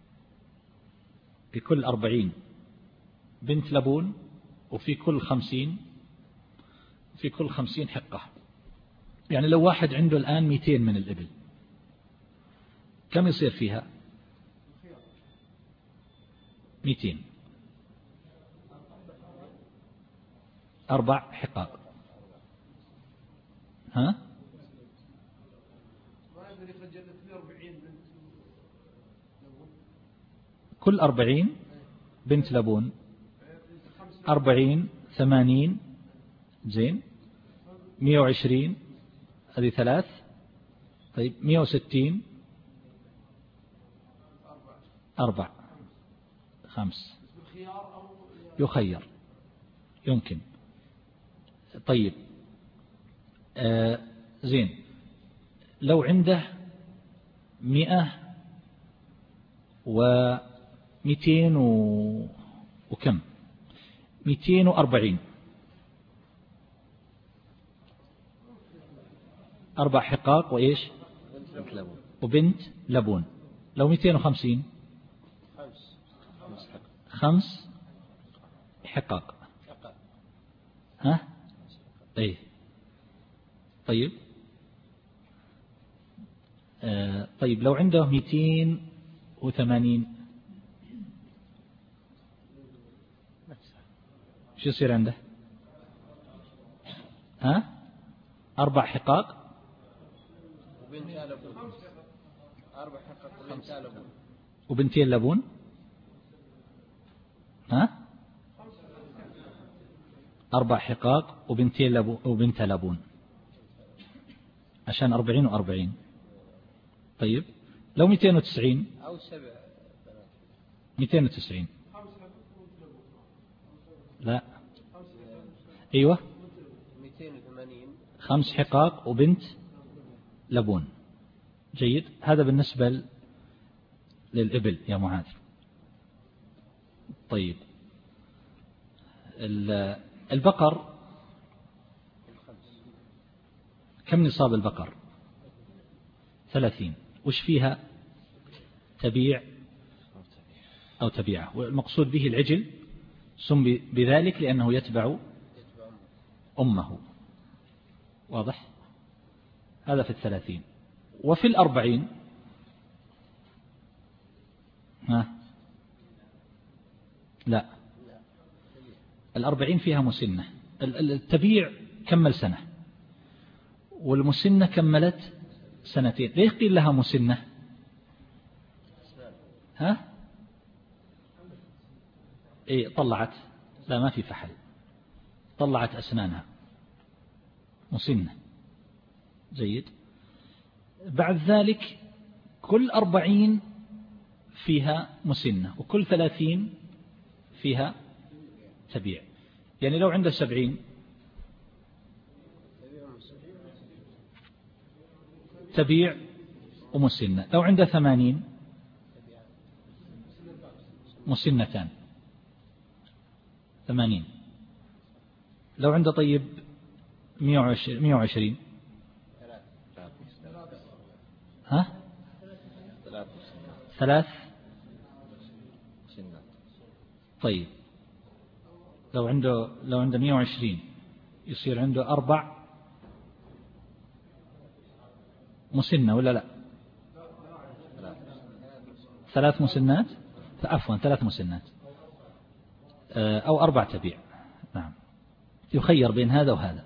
في كل أربعين بنت لبون وفي كل خمسين في كل خمسين حقة. يعني لو واحد عنده الآن مئتين من الإبل كم يصير فيها؟ مئتين. أربع حقاق. ها؟ كل أربعين بنت لبون، أربعين ثمانين زين، مئة وعشرين هذه ثلاث. طيب مئة وستين أربع خمس. يخير يمكن. طيب آه زين، لو عنده مئة ومئتين و... وكم مئتين وأربعين، أربع حقاق وإيش وبنت لبون. لو مئتين وخمسين خمس حقاق. ها ايه طيب آه طيب لو عنده مئتين وثمانين شو يصير عنده؟ ها أربع حقاق وبنتين لبون. ها أربع حقاق وبنتين لبون وبنت لبون عشان أربعين وأربعين. طيب لو مئتين وتسعين أو سبع مئتين وتسعين لا أيوة مئتين وثمانين خمس حقاق وبنت لبون. جيد. هذا بالنسبة للإبل يا معاذ. طيب البقر كم نصاب البقر؟ ثلاثين. وش فيها؟ تبيع أو تبيعه، والمقصود به العجل سمي بذلك لأنه يتبع أمه. واضح؟ هذا في الثلاثين. وفي الأربعين ها لا الأربعين فيها مسنة. التبيع كمل سنة والمسنة كملت سنتين. ليه قيل لها مسنة؟ ها ايه طلعت، لا ما في فحل، طلعت أسنانها مسنة. جيد. بعد ذلك كل أربعين فيها مسنة وكل ثلاثين فيها تبيع. يعني لو عنده سبعين تبيع ومسنة، لو عنده ثمانين مسنتان ثمانين، لو عنده طيب مئة وعشرين ها ثلاث. طيب لو عنده لو عنده مئة وعشرين يصير عنده أربع مسنة ولا لا؟ ثلاث مسنات، عفوا ثلاث مسنات أو أربع تبيع. نعم يخير بين هذا وهذا.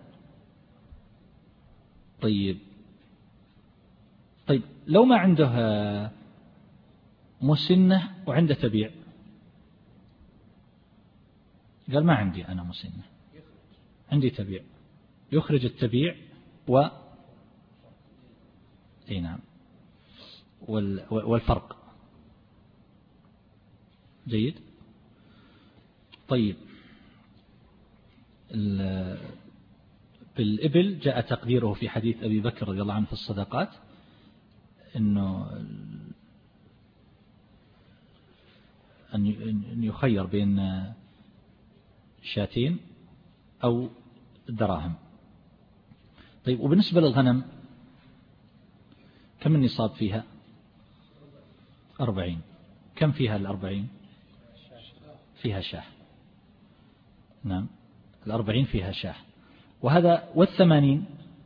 طيب طيب لو ما عنده مسنة وعنده تبيع، قال ما عندي أنا مسنة عندي تبيع، يخرج التبيع و اي نعم والفرق جيد. طيب بالإبل جاء تقديره في حديث أبي بكر رضي الله عنه في الصدقات إنه أن يخير بين شاتين أو دراهم. طيب وبالنسبة للغنم كم النصاب فيها؟ أربعين. كم فيها الأربعين؟ فيها شاه. نعم الأربعين فيها شاه. وهذا والثمانين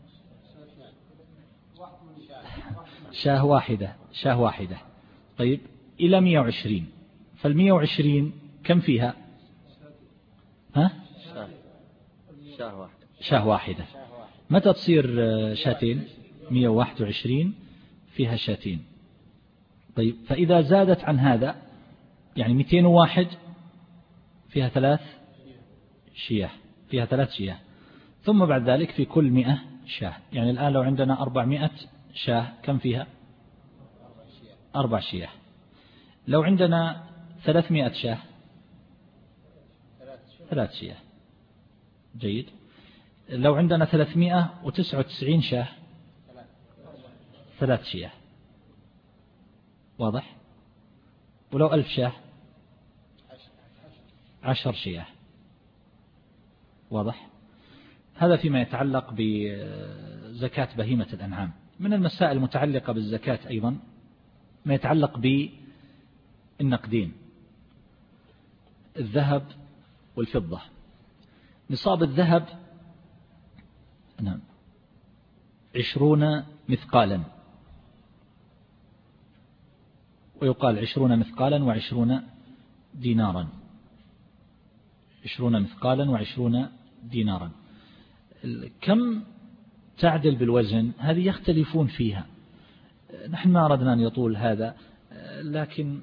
شاه واحدة. شاه واحدة. طيب إلى مئة وعشرين، فالمئة وعشرين كم فيها؟ ها؟ شاه واحدة. شاه واحدة. متى تصير شاتين؟ مئة وواحد وعشرين فيها شاتين. طيب فإذا زادت عن هذا يعني مئتين وواحد فيها ثلاث شياه، فيها ثلاث شياه. ثم بعد ذلك في كل مئة شاه. يعني الآن لو عندنا أربعمائة شاه كم فيها؟ أربع شياه. لو عندنا ثلاثمائة شاه ثلاث شياه. جيد. لو عندنا ثلاثمائة وتسعة وتسعين شاه ثلاث شياه. واضح؟ ولو ألف شاه عشر شياه. واضح؟ هذا فيما يتعلق بزكاة بهيمة الأنعام. من المسائل المتعلقة بالزكاة أيضا ما يتعلق بالنقدين، الذهب والفضة. نصاب الذهب نعم عشرون مثقالا، ويقال عشرون مثقالا وعشرون دينارا. عشرون مثقالا وعشرون دينارا. كم تعدل بالوزن هذه يختلفون فيها. نحن ما أردنا أن يطول هذا، لكن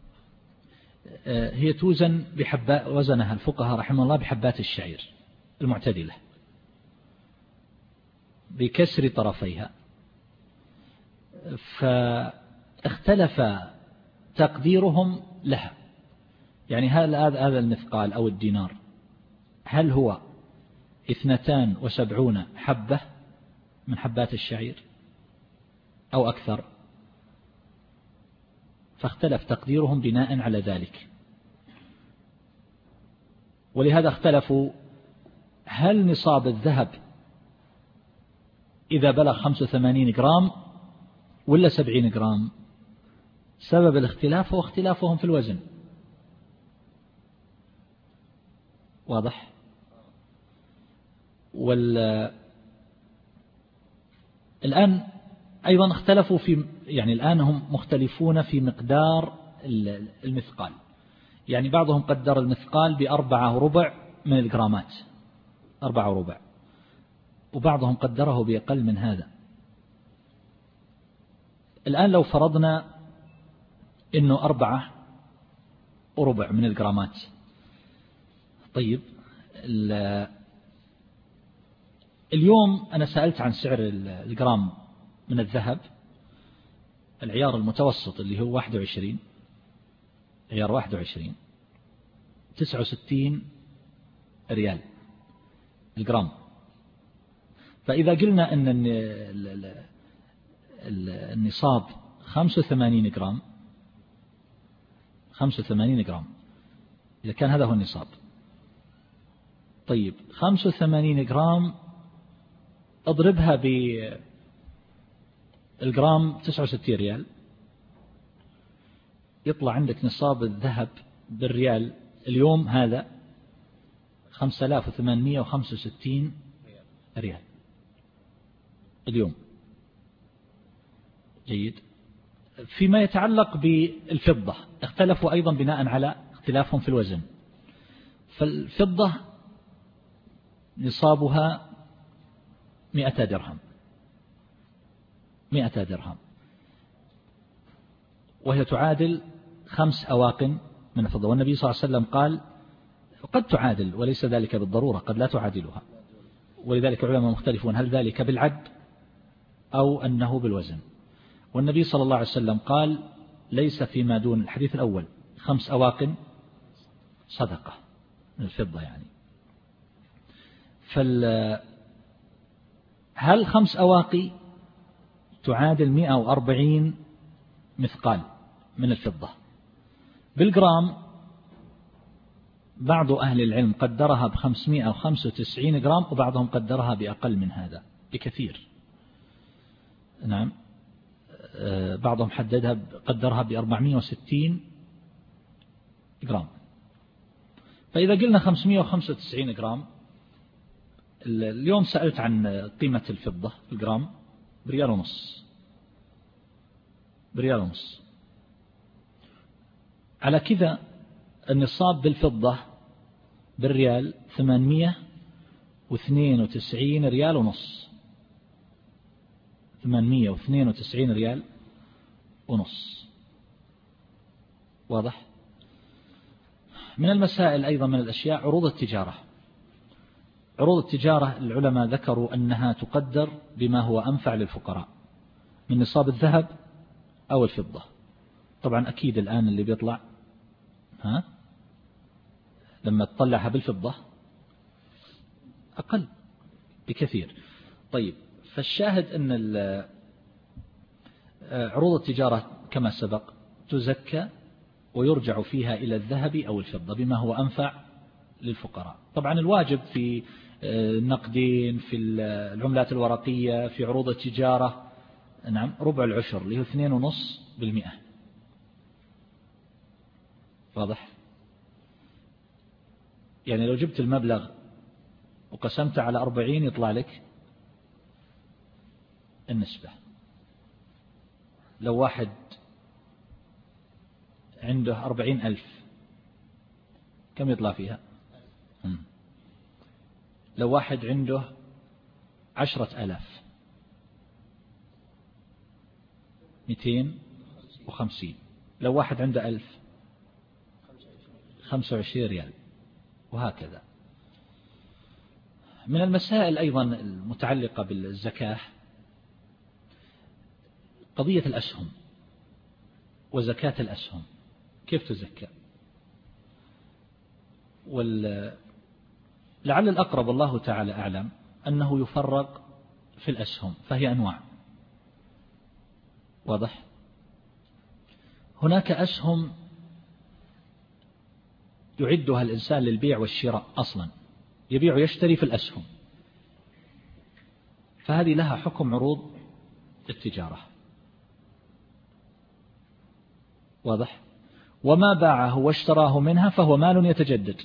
هي توزن بحبات، وزنها الفقهاء رحمه الله بحبات الشعير المعتدلة بكسر طرفيها. فاختلف تقديرهم لها. يعني هل هذا المثقال أو الدينار هل هو اثنتان وسبعون حبة من حبات الشعير أو أكثر؟ فاختلف تقديرهم بناء على ذلك. ولهذا اختلفوا هل نصاب الذهب إذا بلغ خمسة وثمانين جرام ولا سبعين جرام. سبب الاختلاف هو اختلافهم في الوزن. واضح؟ وال الآن أيضا اختلفوا في، يعني الآن هم مختلفون في مقدار المثقال. يعني بعضهم قدر المثقال بأربعة وربع من الجرامات، أربعة وربع، وبعضهم قدره بأقل من هذا. الآن لو فرضنا إنه أربعة وربع من الجرامات، طيب اليوم أنا سألت عن سعر الجرام من الذهب العيار المتوسط اللي هو واحد وعشرين، عيار واحد وعشرين تسعة وستين ريال الجرام. فإذا قلنا أن النصاب خمسة وثمانين جرام، خمسة وثمانين جرام إذا كان هذا هو النصاب، طيب خمسة وثمانين جرام اضربها بالجرام تسعة وستين ريال، يطلع عندك نصاب الذهب بالريال اليوم هذا خمسة آلاف وثمانمائة وخمسة وستين ريال اليوم. جيد. فيما يتعلق بالفضة اختلفوا أيضا بناء على اختلافهم في الوزن. فالفضة نصابها مئة درهم، مئة درهم، وهي تعادل خمس أواقن من الفضة. والنبي صلى الله عليه وسلم قال قد تعادل وليس ذلك بالضرورة، قد لا تعادلها. ولذلك العلماء مختلفون هل ذلك بالعد أو أنه بالوزن. والنبي صلى الله عليه وسلم قال ليس فيما دون الحديث الأول خمس أواقن صدقة من الفضة يعني. فال هل خمس أواقي تعادل مئة وأربعين مثقال من الفضة بالجرام؟ بعض أهل العلم قدرها بخمسمائة وخمسة وتسعين جرام، وبعضهم قدرها بأقل من هذا بكثير. نعم، بعضهم حددها قدرها بأربعمائة وستين جرام. فإذا قلنا خمسمائة وخمسة وتسعين جرام، اليوم سألت عن قيمة الفضة في الجرام بريال ونص، بريال ونص. على كذا النصاب بالفضة بالريال ثمانمائة واثنين وتسعين ريال ونص، ثمانمائة واثنين وتسعين ريال ونص. واضح؟ من المسائل أيضا من الأشياء عروض التجارة. عروض التجارة العلماء ذكروا أنها تقدر بما هو أنفع للفقراء من نصاب الذهب أو الفضة. طبعا أكيد الآن اللي بيطلع ها لما تطلعها بالفضة أقل بكثير. طيب، فالشاهد أن عروض التجارة كما سبق تزكى ويرجع فيها إلى الذهب أو الفضة بما هو أنفع للفقراء. طبعا الواجب في النقدين، في العملات الورقية، في عروض التجارة، نعم، ربع العشر اللي هو اثنين ونص بالمئة. واضح؟ يعني لو جبت المبلغ وقسمت على أربعين يطلع لك النسبة. لو واحد عنده أربعين ألف كم يطلع فيها؟ لو واحد عنده عشرة ألاف مئتين وخمسين. لو واحد عنده ألف خمسة وعشرين ريال، وهكذا. من المسائل أيضا المتعلقة بالزكاة قضية الأسهم وزكاة الأسهم، كيف تزكى؟ وال... لعل الأقرب الله تعالى أعلم أنه يفرق في الأسهم، فهي أنواع. واضح؟ هناك أسهم يعدها الإنسان للبيع والشراء أصلا، يبيع ويشتري في الأسهم، فهذه لها حكم عروض التجارة. واضح؟ وما باعه واشتراه منها فهو مال يتجدد،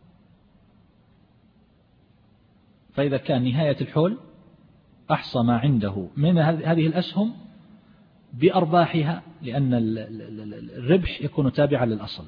فإذا كان نهاية الحول أحصى ما عنده من هذه الأسهم بأرباحها، لأن الربح يكون تابعا للأصل،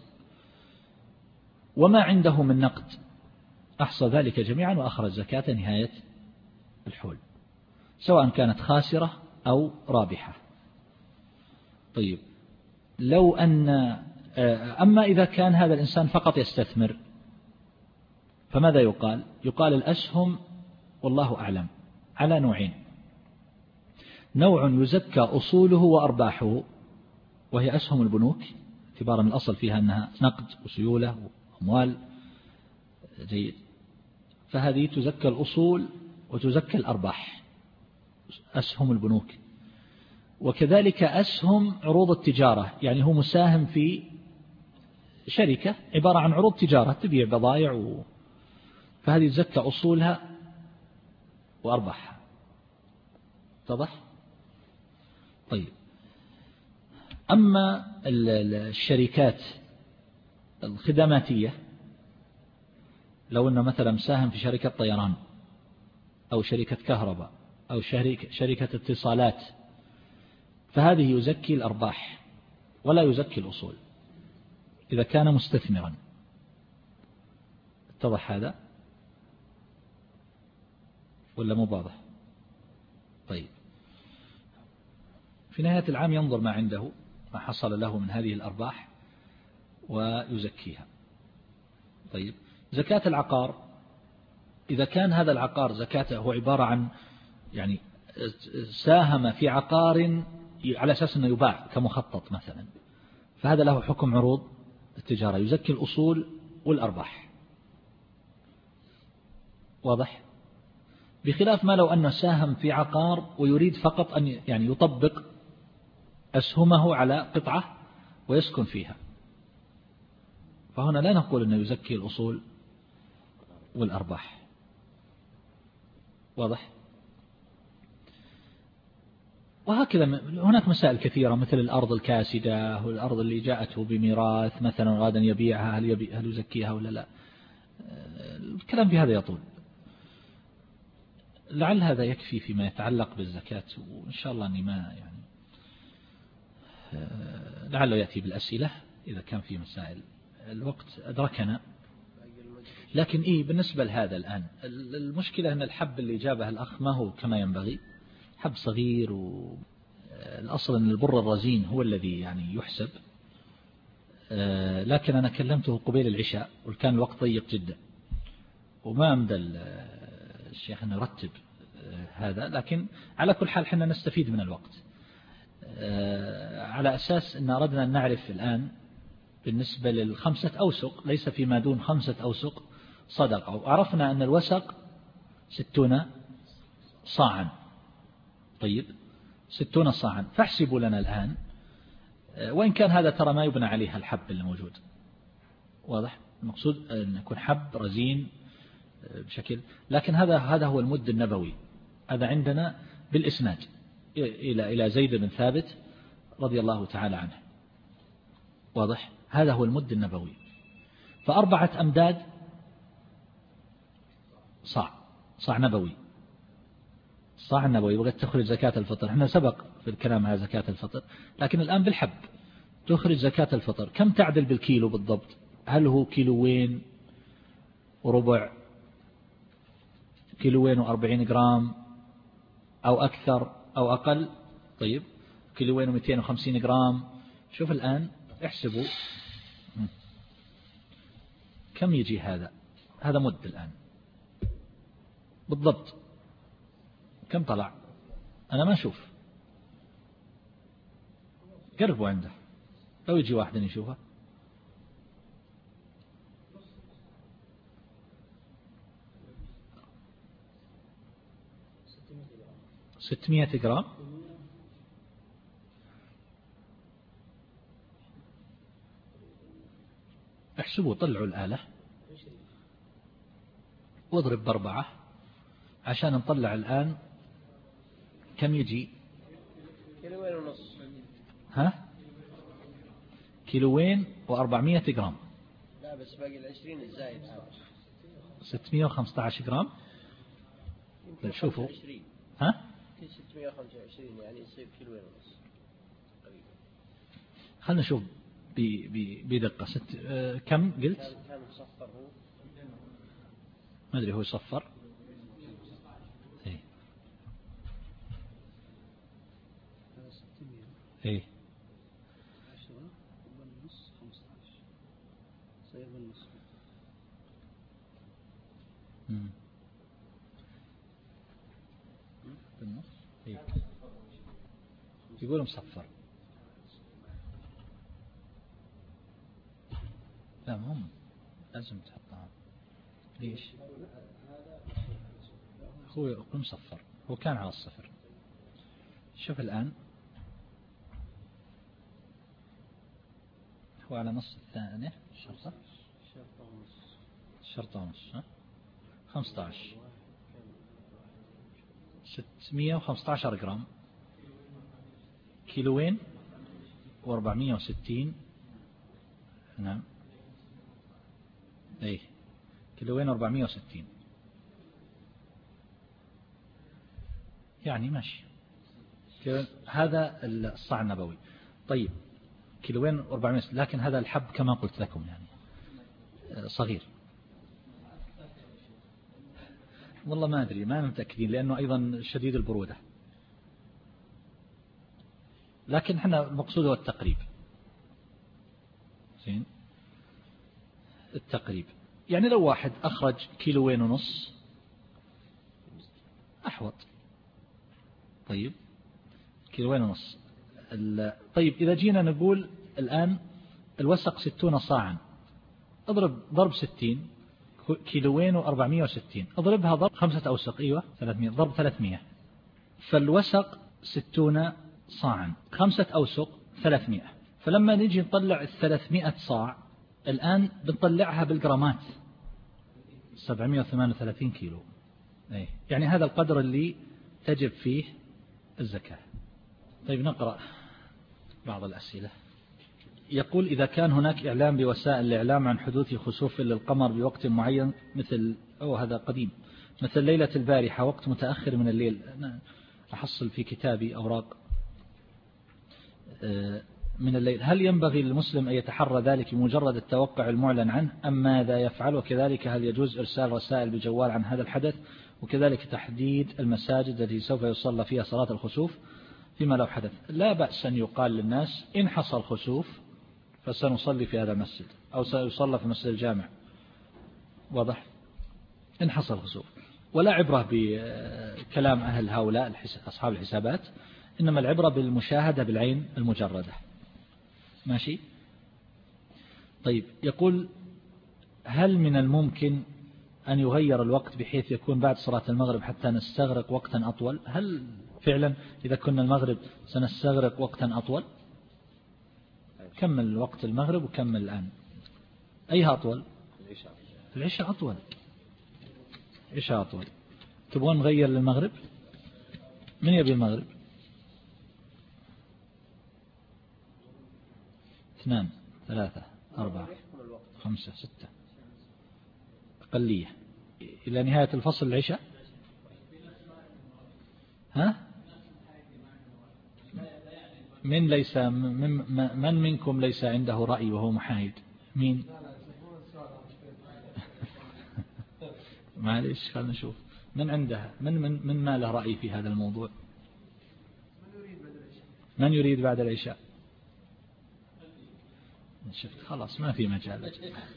وما عنده من نقد أحصى ذلك جميعا وأخرج زكاة نهاية الحول، سواء كانت خاسرة أو رابحة. طيب، لو أن أما إذا كان هذا الإنسان فقط يستثمر فماذا يقال؟ يقال الأسهم والله أعلم على نوعين: نوع يزكى أصوله وأرباحه، وهي أسهم البنوك، اعتبارا الأصل فيها أنها نقد وسيولة وأموال، جيد، فهذه تزكى الأصول وتزكى الأرباح، أسهم البنوك. وكذلك أسهم عروض التجارة، يعني هو مساهم في شركة عبارة عن عروض تجارة تبيع بضائع و... فهذه تزكى أصولها وأرباحها. اتضح؟ طيب، أما الشركات الخدماتية، لو أنه مثلا مساهم في شركة طيران أو شركة كهرباء أو شركة, شركة اتصالات، فهذه يزكي الأرباح ولا يزكي الأصول إذا كان مستثمرا. اتضح هذا ولا مو واضح؟ طيب، في نهاية العام ينظر ما عنده، ما حصل له من هذه الأرباح ويزكيها. طيب، زكاة العقار، إذا كان هذا العقار زكاته هو عبارة عن يعني ساهم في عقار على أساس أنه يباع كمخطط مثلا، فهذا له حكم عروض التجارة، يزكي الأصول والأرباح. واضح؟ بخلاف ما لو أنه ساهم في عقار ويريد فقط أن يعني يطبق أسهمه على قطعة ويسكن فيها، فهنا لا نقول أنه يزكي الأصول والأرباح. واضح؟ وهكذا هناك مسائل كثيرة مثل الأرض الكاسدة والأرض اللي جاءته بميراث مثلا غادا يبيعها، هل, يبيع هل يزكيها ولا لا؟ الكلام في هذا يطول. لعل هذا يكفي فيما يتعلق بالزكاة، وإن شاء الله أني ما يعني لعله يأتي بالأسئلة إذا كان في مسائل. الوقت أدركنا، لكن إيه بالنسبة لهذا الآن المشكلة أن الحب اللي جابه الأخ ما هو كما ينبغي، حب صغير، والأصل أن البر الرزين هو الذي يعني يحسب، لكن أنا كلمته قبيل العشاء وكان الوقت ضيق جدا وما أمدى الشيخ أن يرتب هذا، لكن على كل حال حنا نستفيد من الوقت على أساس أن أردنا أن نعرف الآن بالنسبة للخمسة أوسق ليس فيما دون خمسة أوسق صدقة، وعرفنا أن الوسق ستون صاعا. طيب ستون صاعا، فاحسبوا لنا الآن، وإن كان هذا ترى ما يبنى عليها الحب الموجود. واضح؟ المقصود أن يكون حب رزين بشكل، لكن هذا هذا هو المد النبوي، هذا عندنا بالإسناد إلى إلى زيد بن ثابت رضي الله تعالى عنه. واضح؟ هذا هو المد النبوي. فأربعة أمداد صاع، صاع نبوي، صاع النبوي. وقد تخرج زكاة الفطر، احنا سبق في الكلام على زكاة الفطر، لكن الآن بالحب تخرج زكاة الفطر. كم تعدل بالكيلو بالضبط؟ هل هو كيلوين وربع، كيلوين وأربعين جرام، أو أكثر أو أقل؟ طيب كيلوين ومئتين وخمسين جرام. شوف الآن احسبوا كم يجي هذا، هذا مد الآن بالضبط كم طلع؟ أنا ما أشوف، قربوا عنده لو يجي واحد يشوفه. ستمائة جرام. احسبوا، طلعوا الآلة واضرب بأربعة عشان نطلع الآن كم يجي. كيلوين ونص. ها؟ كيلوين وأربعمائة جرام. لا بس باقي العشرين الزايد. ستمائة وخمسة عشر جرام. شوفوا ها؟ ستمائة وخمسة وعشرين يعني يصير كيلوين ونص تقريبا. خلنا نشوف بدقة. ست آه كم قلت؟ كان مصفر هو، ما أدري هو صفر. إيه إيه بالنص. إيه يقول مصفر. لا مهم، لازم تحطها. ليش؟ هو يقول مصفر، هو كان على الصفر. شوف الآن هو على نص الثانية شرطة شرطة ونص، ها خمسة عشر، ستمائة وخمسة عشر جرام، كيلوين وأربعمائة وستين. نعم ايه كيلوين وأربعمائة وستين يعني ماشي. هذا الصاع النبوي. طيب كيلوين وأربعمائة، لكن هذا الحب كما قلت لكم يعني صغير، والله ما أدري، ما متأكدين لأنه أيضا شديد البرودة، لكن احنا المقصود هو التقريب. زين التقريب يعني لو واحد أخرج كيلوين ونص أحوط. طيب كيلوين ونص. طيب إذا جينا نقول الآن الوسق ستون صاعا، اضرب ضرب ستين كيلوين وأربعمائة وستين، اضربها ضرب خمسة أوسق، أيوة ثلاثمائة، ضرب ثلاثمائة، فالوسق ستون صاعا، خمسة أوسق ثلاثمائة. فلما نجي نطلع الثلاثمائة صاع الآن بنطلعها بالجرامات، سبعمائة وثمانية وثلاثين كيلو، أي يعني هذا القدر اللي تجب فيه الزكاة. طيب نقرأ بعض الأسئلة. يقول إذا كان هناك إعلام بوسائل الإعلام عن حدوث خسوف للقمر بوقت معين، مثل أو هذا قديم، مثل ليلة البارحة وقت متأخر من الليل، أنا أحصل في كتابي أوراق من الليل، هل ينبغي للمسلم أن يتحرى ذلك بمجرد التوقع المعلن عنه أم ماذا يفعل؟ وكذلك هل يجوز إرسال رسائل بجوال عن هذا الحدث؟ وكذلك تحديد المساجد التي سوف يصلى فيها صلاة الخسوف فيما لو حدث. لا بأس أن يقال للناس إن حصل خسوف فسنصلي في هذا المسجد أو سيصلى في مسجد الجامع، واضح؟ إن حصل خسوف، ولا عبرة بكلام أهل هؤلاء أصحاب الحسابات، إنما العبرة بالمشاهدة بالعين المجردة. ماشي. طيب يقول هل من الممكن أن يغير الوقت بحيث يكون بعد صلاة المغرب حتى نستغرق وقتا أطول؟ هل فعلا إذا كنا المغرب سنستغرق وقتا أطول؟ كمل وقت المغرب وكمل الآن. أيها أطول؟ العشاء أطول. العشاء أطول. تبغون نغير للمغرب؟ من يبي المغرب؟ اثنان ثلاثة أربعة خمسة ستة، أقلية إلى نهاية الفصل العشاء. ها؟ من ليس من, من منكم ليس عنده رأي وهو محايد؟ مين؟ معليش خلنا نشوف من عنده من من من ما له رأي في هذا الموضوع. من يريد بعد العشاء؟ شفت خلاص ما في مجال.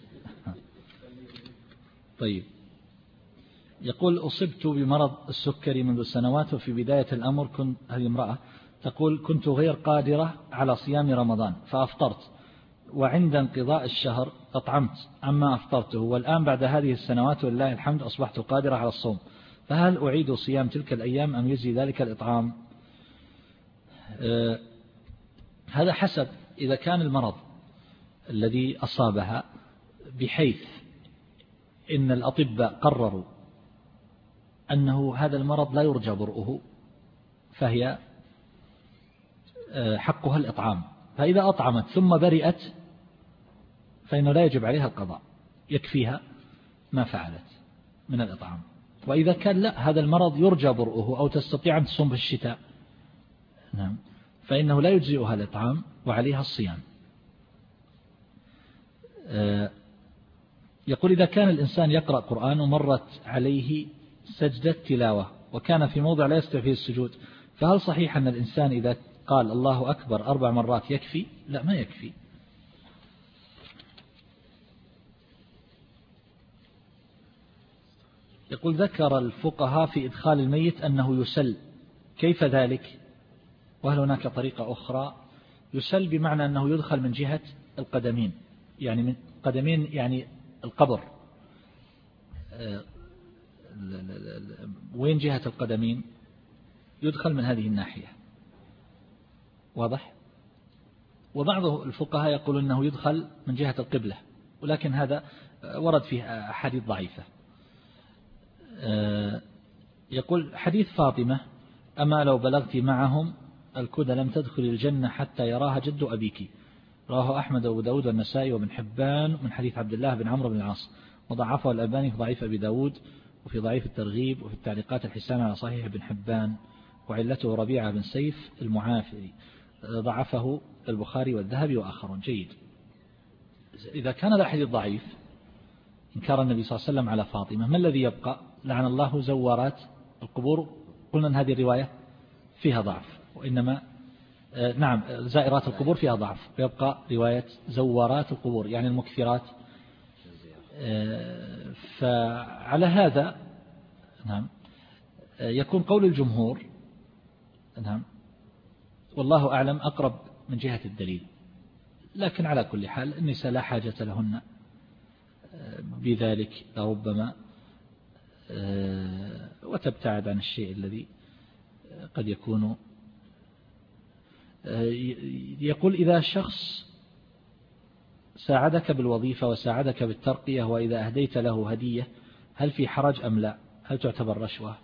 طيب يقول أصبت بمرض السكري منذ سنوات، وفي بداية الأمر كنت، هذه امرأة تقول كنت غير قادرة على صيام رمضان فأفطرت، وعند انقضاء الشهر أطعمت عما أفطرته، والآن بعد هذه السنوات ولله الحمد أصبحت قادرة على الصوم، فهل أعيد صيام تلك الأيام أم يجزي ذلك الإطعام؟ أه هذا حسب، إذا كان المرض الذي أصابها بحيث إن الأطباء قرروا أنه هذا المرض لا يرجى برؤه فهي حقها الإطعام، فإذا أطعمت ثم برئت فإنه لا يجب عليها القضاء، يكفيها ما فعلت من الإطعام. وإذا كان لا هذا المرض يرجى برؤه أو تستطيع أن تصوم في الشتاء، نعم، فإنه لا يجزئها الإطعام وعليها الصيام. يقول إذا كان الإنسان يقرأ قرآن ومرت عليه سجدة تلاوة وكان في موضع لا يستطيع فيه السجود، فهل صحيح أن الإنسان إذا قال الله أكبر أربع مرات يكفي؟ لا ما يكفي. يقول ذكر الفقهاء في إدخال الميت أنه يسل، كيف ذلك؟ وهل هناك طريقة أخرى؟ يسل بمعنى أنه يدخل من جهة القدمين، يعني من قدمين يعني القبر، وين جهة القدمين؟ يدخل من هذه الناحية، واضح؟ وبعض الفقهاء يقول أنه يدخل من جهة القبلة، ولكن هذا ورد فيه أحاديث ضعيفة. يقول حديث فاطمة أما لو بلغت معهم الكدى لم تدخل الجنة حتى يراها جد أبيك، رواه أحمد وأبو داود والنسائي وابن حبان من حديث عبد الله بن عمرو بن العاص، وضعفه الألباني في ضعيف أبي داود وفي ضعيف الترغيب وفي التعليقات الحسان على صحيح ابن حبان، وعلته ربيعة بن سيف المعافري، ضعفه البخاري والذهبي وآخرون. جيد. إذا كان الحديث ضعيف إنكار النبي صلى الله عليه وسلم على فاطمة، ما الذي يبقى؟ لعن الله زوارات القبور، قلنا أن هذه الرواية فيها ضعف، وإنما نعم زائرات القبور فيها ضعف، ويبقى رواية زوارات القبور يعني المكثرات. فعلى هذا نعم يكون قول الجمهور نعم والله أعلم أقرب من جهة الدليل، لكن على كل حال النساء لا حاجة لهن بذلك لربما وتبتعد عن الشيء الذي قد يكون. يقول إذا شخص ساعدك بالوظيفة وساعدك بالترقية وإذا أهديت له هدية هل في حرج أم لا؟ هل تعتبر رشوة؟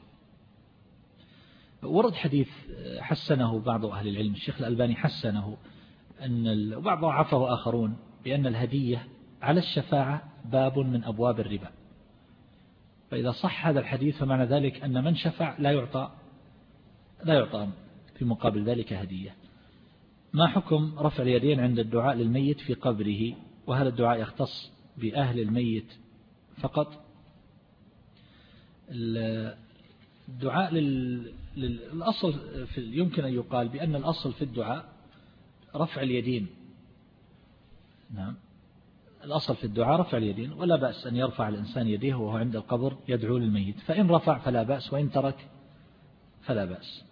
ورد حديث حسنه بعض أهل العلم، الشيخ الألباني حسنه، أن وبعض ضعفه آخرون، بأن الهدية على الشفاعة باب من أبواب الربا. فإذا صح هذا الحديث فمعنى ذلك أن من شفع لا يعطى لا يعطى في مقابل ذلك هدية. ما حكم رفع اليدين عند الدعاء للميت في قبره؟ وهل الدعاء يختص بأهل الميت فقط؟ الدعاء لل... للأصل في... يمكن أن يقال بأن الأصل في الدعاء رفع اليدين. نعم، الأصل في الدعاء رفع اليدين، ولا بأس أن يرفع الإنسان يديه وهو عند القبر يدعو للميت، فإن رفع فلا بأس وإن ترك فلا بأس.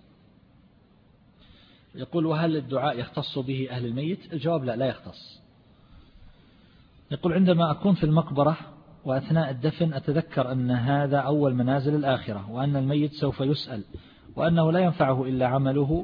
يقول وهل الدعاء يختص به أهل الميت؟ الجواب لا، لا يختص. يقول عندما أكون في المقبرة وأثناء الدفن أتذكر أن هذا أول منازل الآخرة، وأن الميت سوف يسأل، وأنه لا ينفعه إلا عمله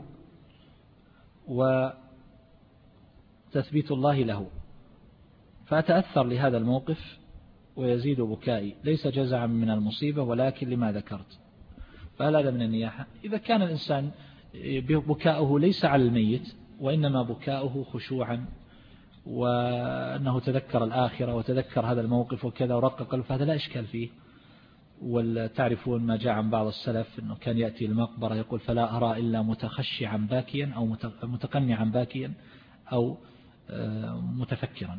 وتثبيت الله له، فأتأثر لهذا الموقف ويزيد بكائي، ليس جزعا من المصيبة ولكن لما ذكرت، فهل هذا من النياحة؟ إذا كان الإنسان بكاؤه ليس على الميت وإنما بكاؤه خشوعا وأنه تذكر الآخرة وتذكر هذا الموقف وكذا ورق قلب، فهذا لا إشكال فيه. وتعرفون ما جاء عن بعض السلف أنه كان يأتي المقبرة يقول فلا أرى إلا متخشعا باكيا أو متقنعا باكيا أو متفكرا.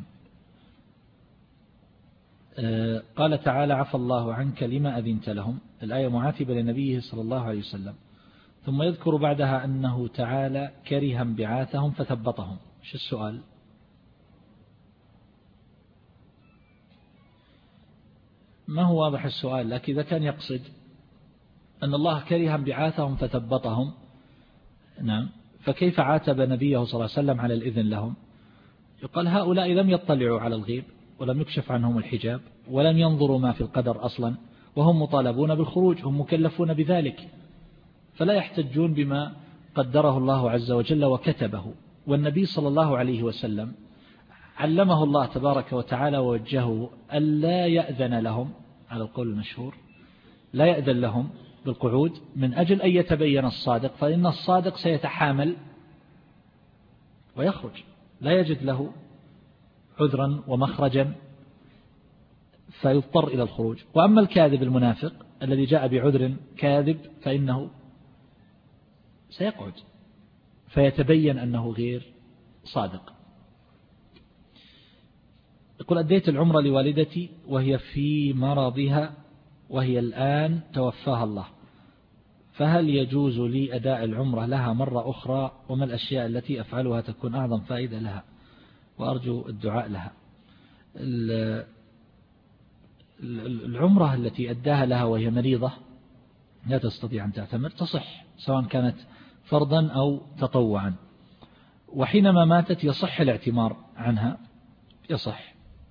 قال تعالى عفى الله عنك لما أذنت لهم، الآية معاتبة لنبيه صلى الله عليه وسلم، ثم يذكر بعدها أنه تعالى كره انبعاثهم فثبطهم. شو السؤال؟ ما هو واضح السؤال، لكن إذا كان يقصد أن الله كره انبعاثهم فثبطهم، نعم، فكيف عاتب نبيه صلى الله عليه وسلم على الإذن لهم؟ يقال هؤلاء لم يطلعوا على الغيب ولم يكشف عنهم الحجاب ولم ينظروا ما في القدر أصلا، وهم مطالبون بالخروج، هم مكلفون بذلك، فلا يحتجون بما قدره الله عز وجل وكتبه. والنبي صلى الله عليه وسلم علمه الله تبارك وتعالى ووجهه ألا يأذن لهم، على القول المشهور لا يأذن لهم بالقعود من أجل أن يتبين الصادق، فإن الصادق سيتحامل ويخرج لا يجد له عذرا ومخرجا فيضطر إلى الخروج. وأما الكاذب المنافق الذي جاء بعذر كاذب فإنه سيقعد فيتبين أنه غير صادق. يقول أديت العمرة لوالدتي وهي في مرضها وهي الآن توفاها الله، فهل يجوز لي أداء العمرة لها مرة أخرى؟ وما الأشياء التي أفعلها تكون أعظم فائدة لها؟ وأرجو الدعاء لها. العمرة التي أداها لها وهي مريضة لا تستطيع أن تعتمر تصح سواء كانت فرضا أو تطوعا، وحينما ماتت يصح الاعتمار عنها، يصح.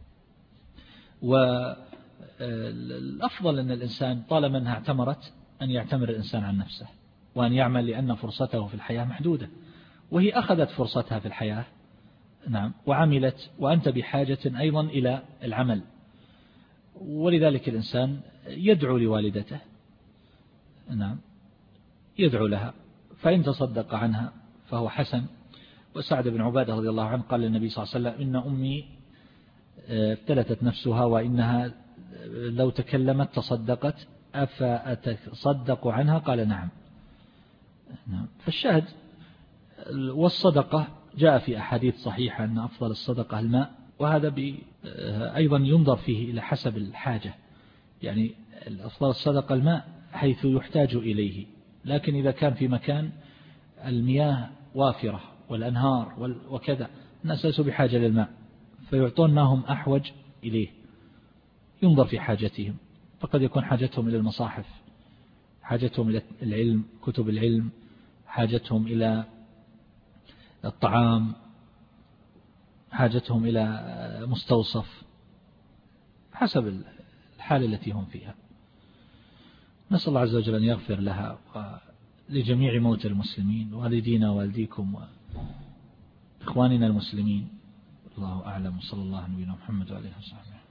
والأفضل أن الإنسان طالما أنها اعتمرت أن يعتمر الإنسان عن نفسه وأن يعمل، لأن فرصته في الحياة محدودة، وهي أخذت فرصتها في الحياة، نعم، وعملت، وأنت بحاجة أيضا إلى العمل. ولذلك الإنسان يدعو لوالدته، نعم، يدعو لها، فإن تصدق عنها فهو حسن. وسعد بن عبادة رضي الله عنه قال للنبي صلى الله عليه وسلم إن أمي ابتلتت نفسها وإنها لو تكلمت تصدقت أفأتصدق عنها؟ قال نعم. فالشاهد والصدقة جاء في أحاديث صحيحة أن أفضل الصدقة الماء، وهذا أيضا ينظر فيه إلى حسب الحاجة، يعني أفضل الصدقة الماء حيث يحتاج إليه، لكن إذا كان في مكان المياه وافرة والأنهار وكذا الناس ليسوا بحاجة للماء فيعطون ما هم أحوج إليه، ينظر في حاجتهم، فقد يكون حاجتهم إلى المصاحف، حاجتهم إلى العلم، كتب العلم، حاجتهم إلى الطعام، حاجتهم إلى مستوصف، حسب الحال التي هم فيها. نسأل الله عز وجل أن يغفر لها ولجميع موتى المسلمين، والدينا والديكم وإخواننا المسلمين. الله أعلم، صلى الله عليه وسلم محمد وعليه وصحبه.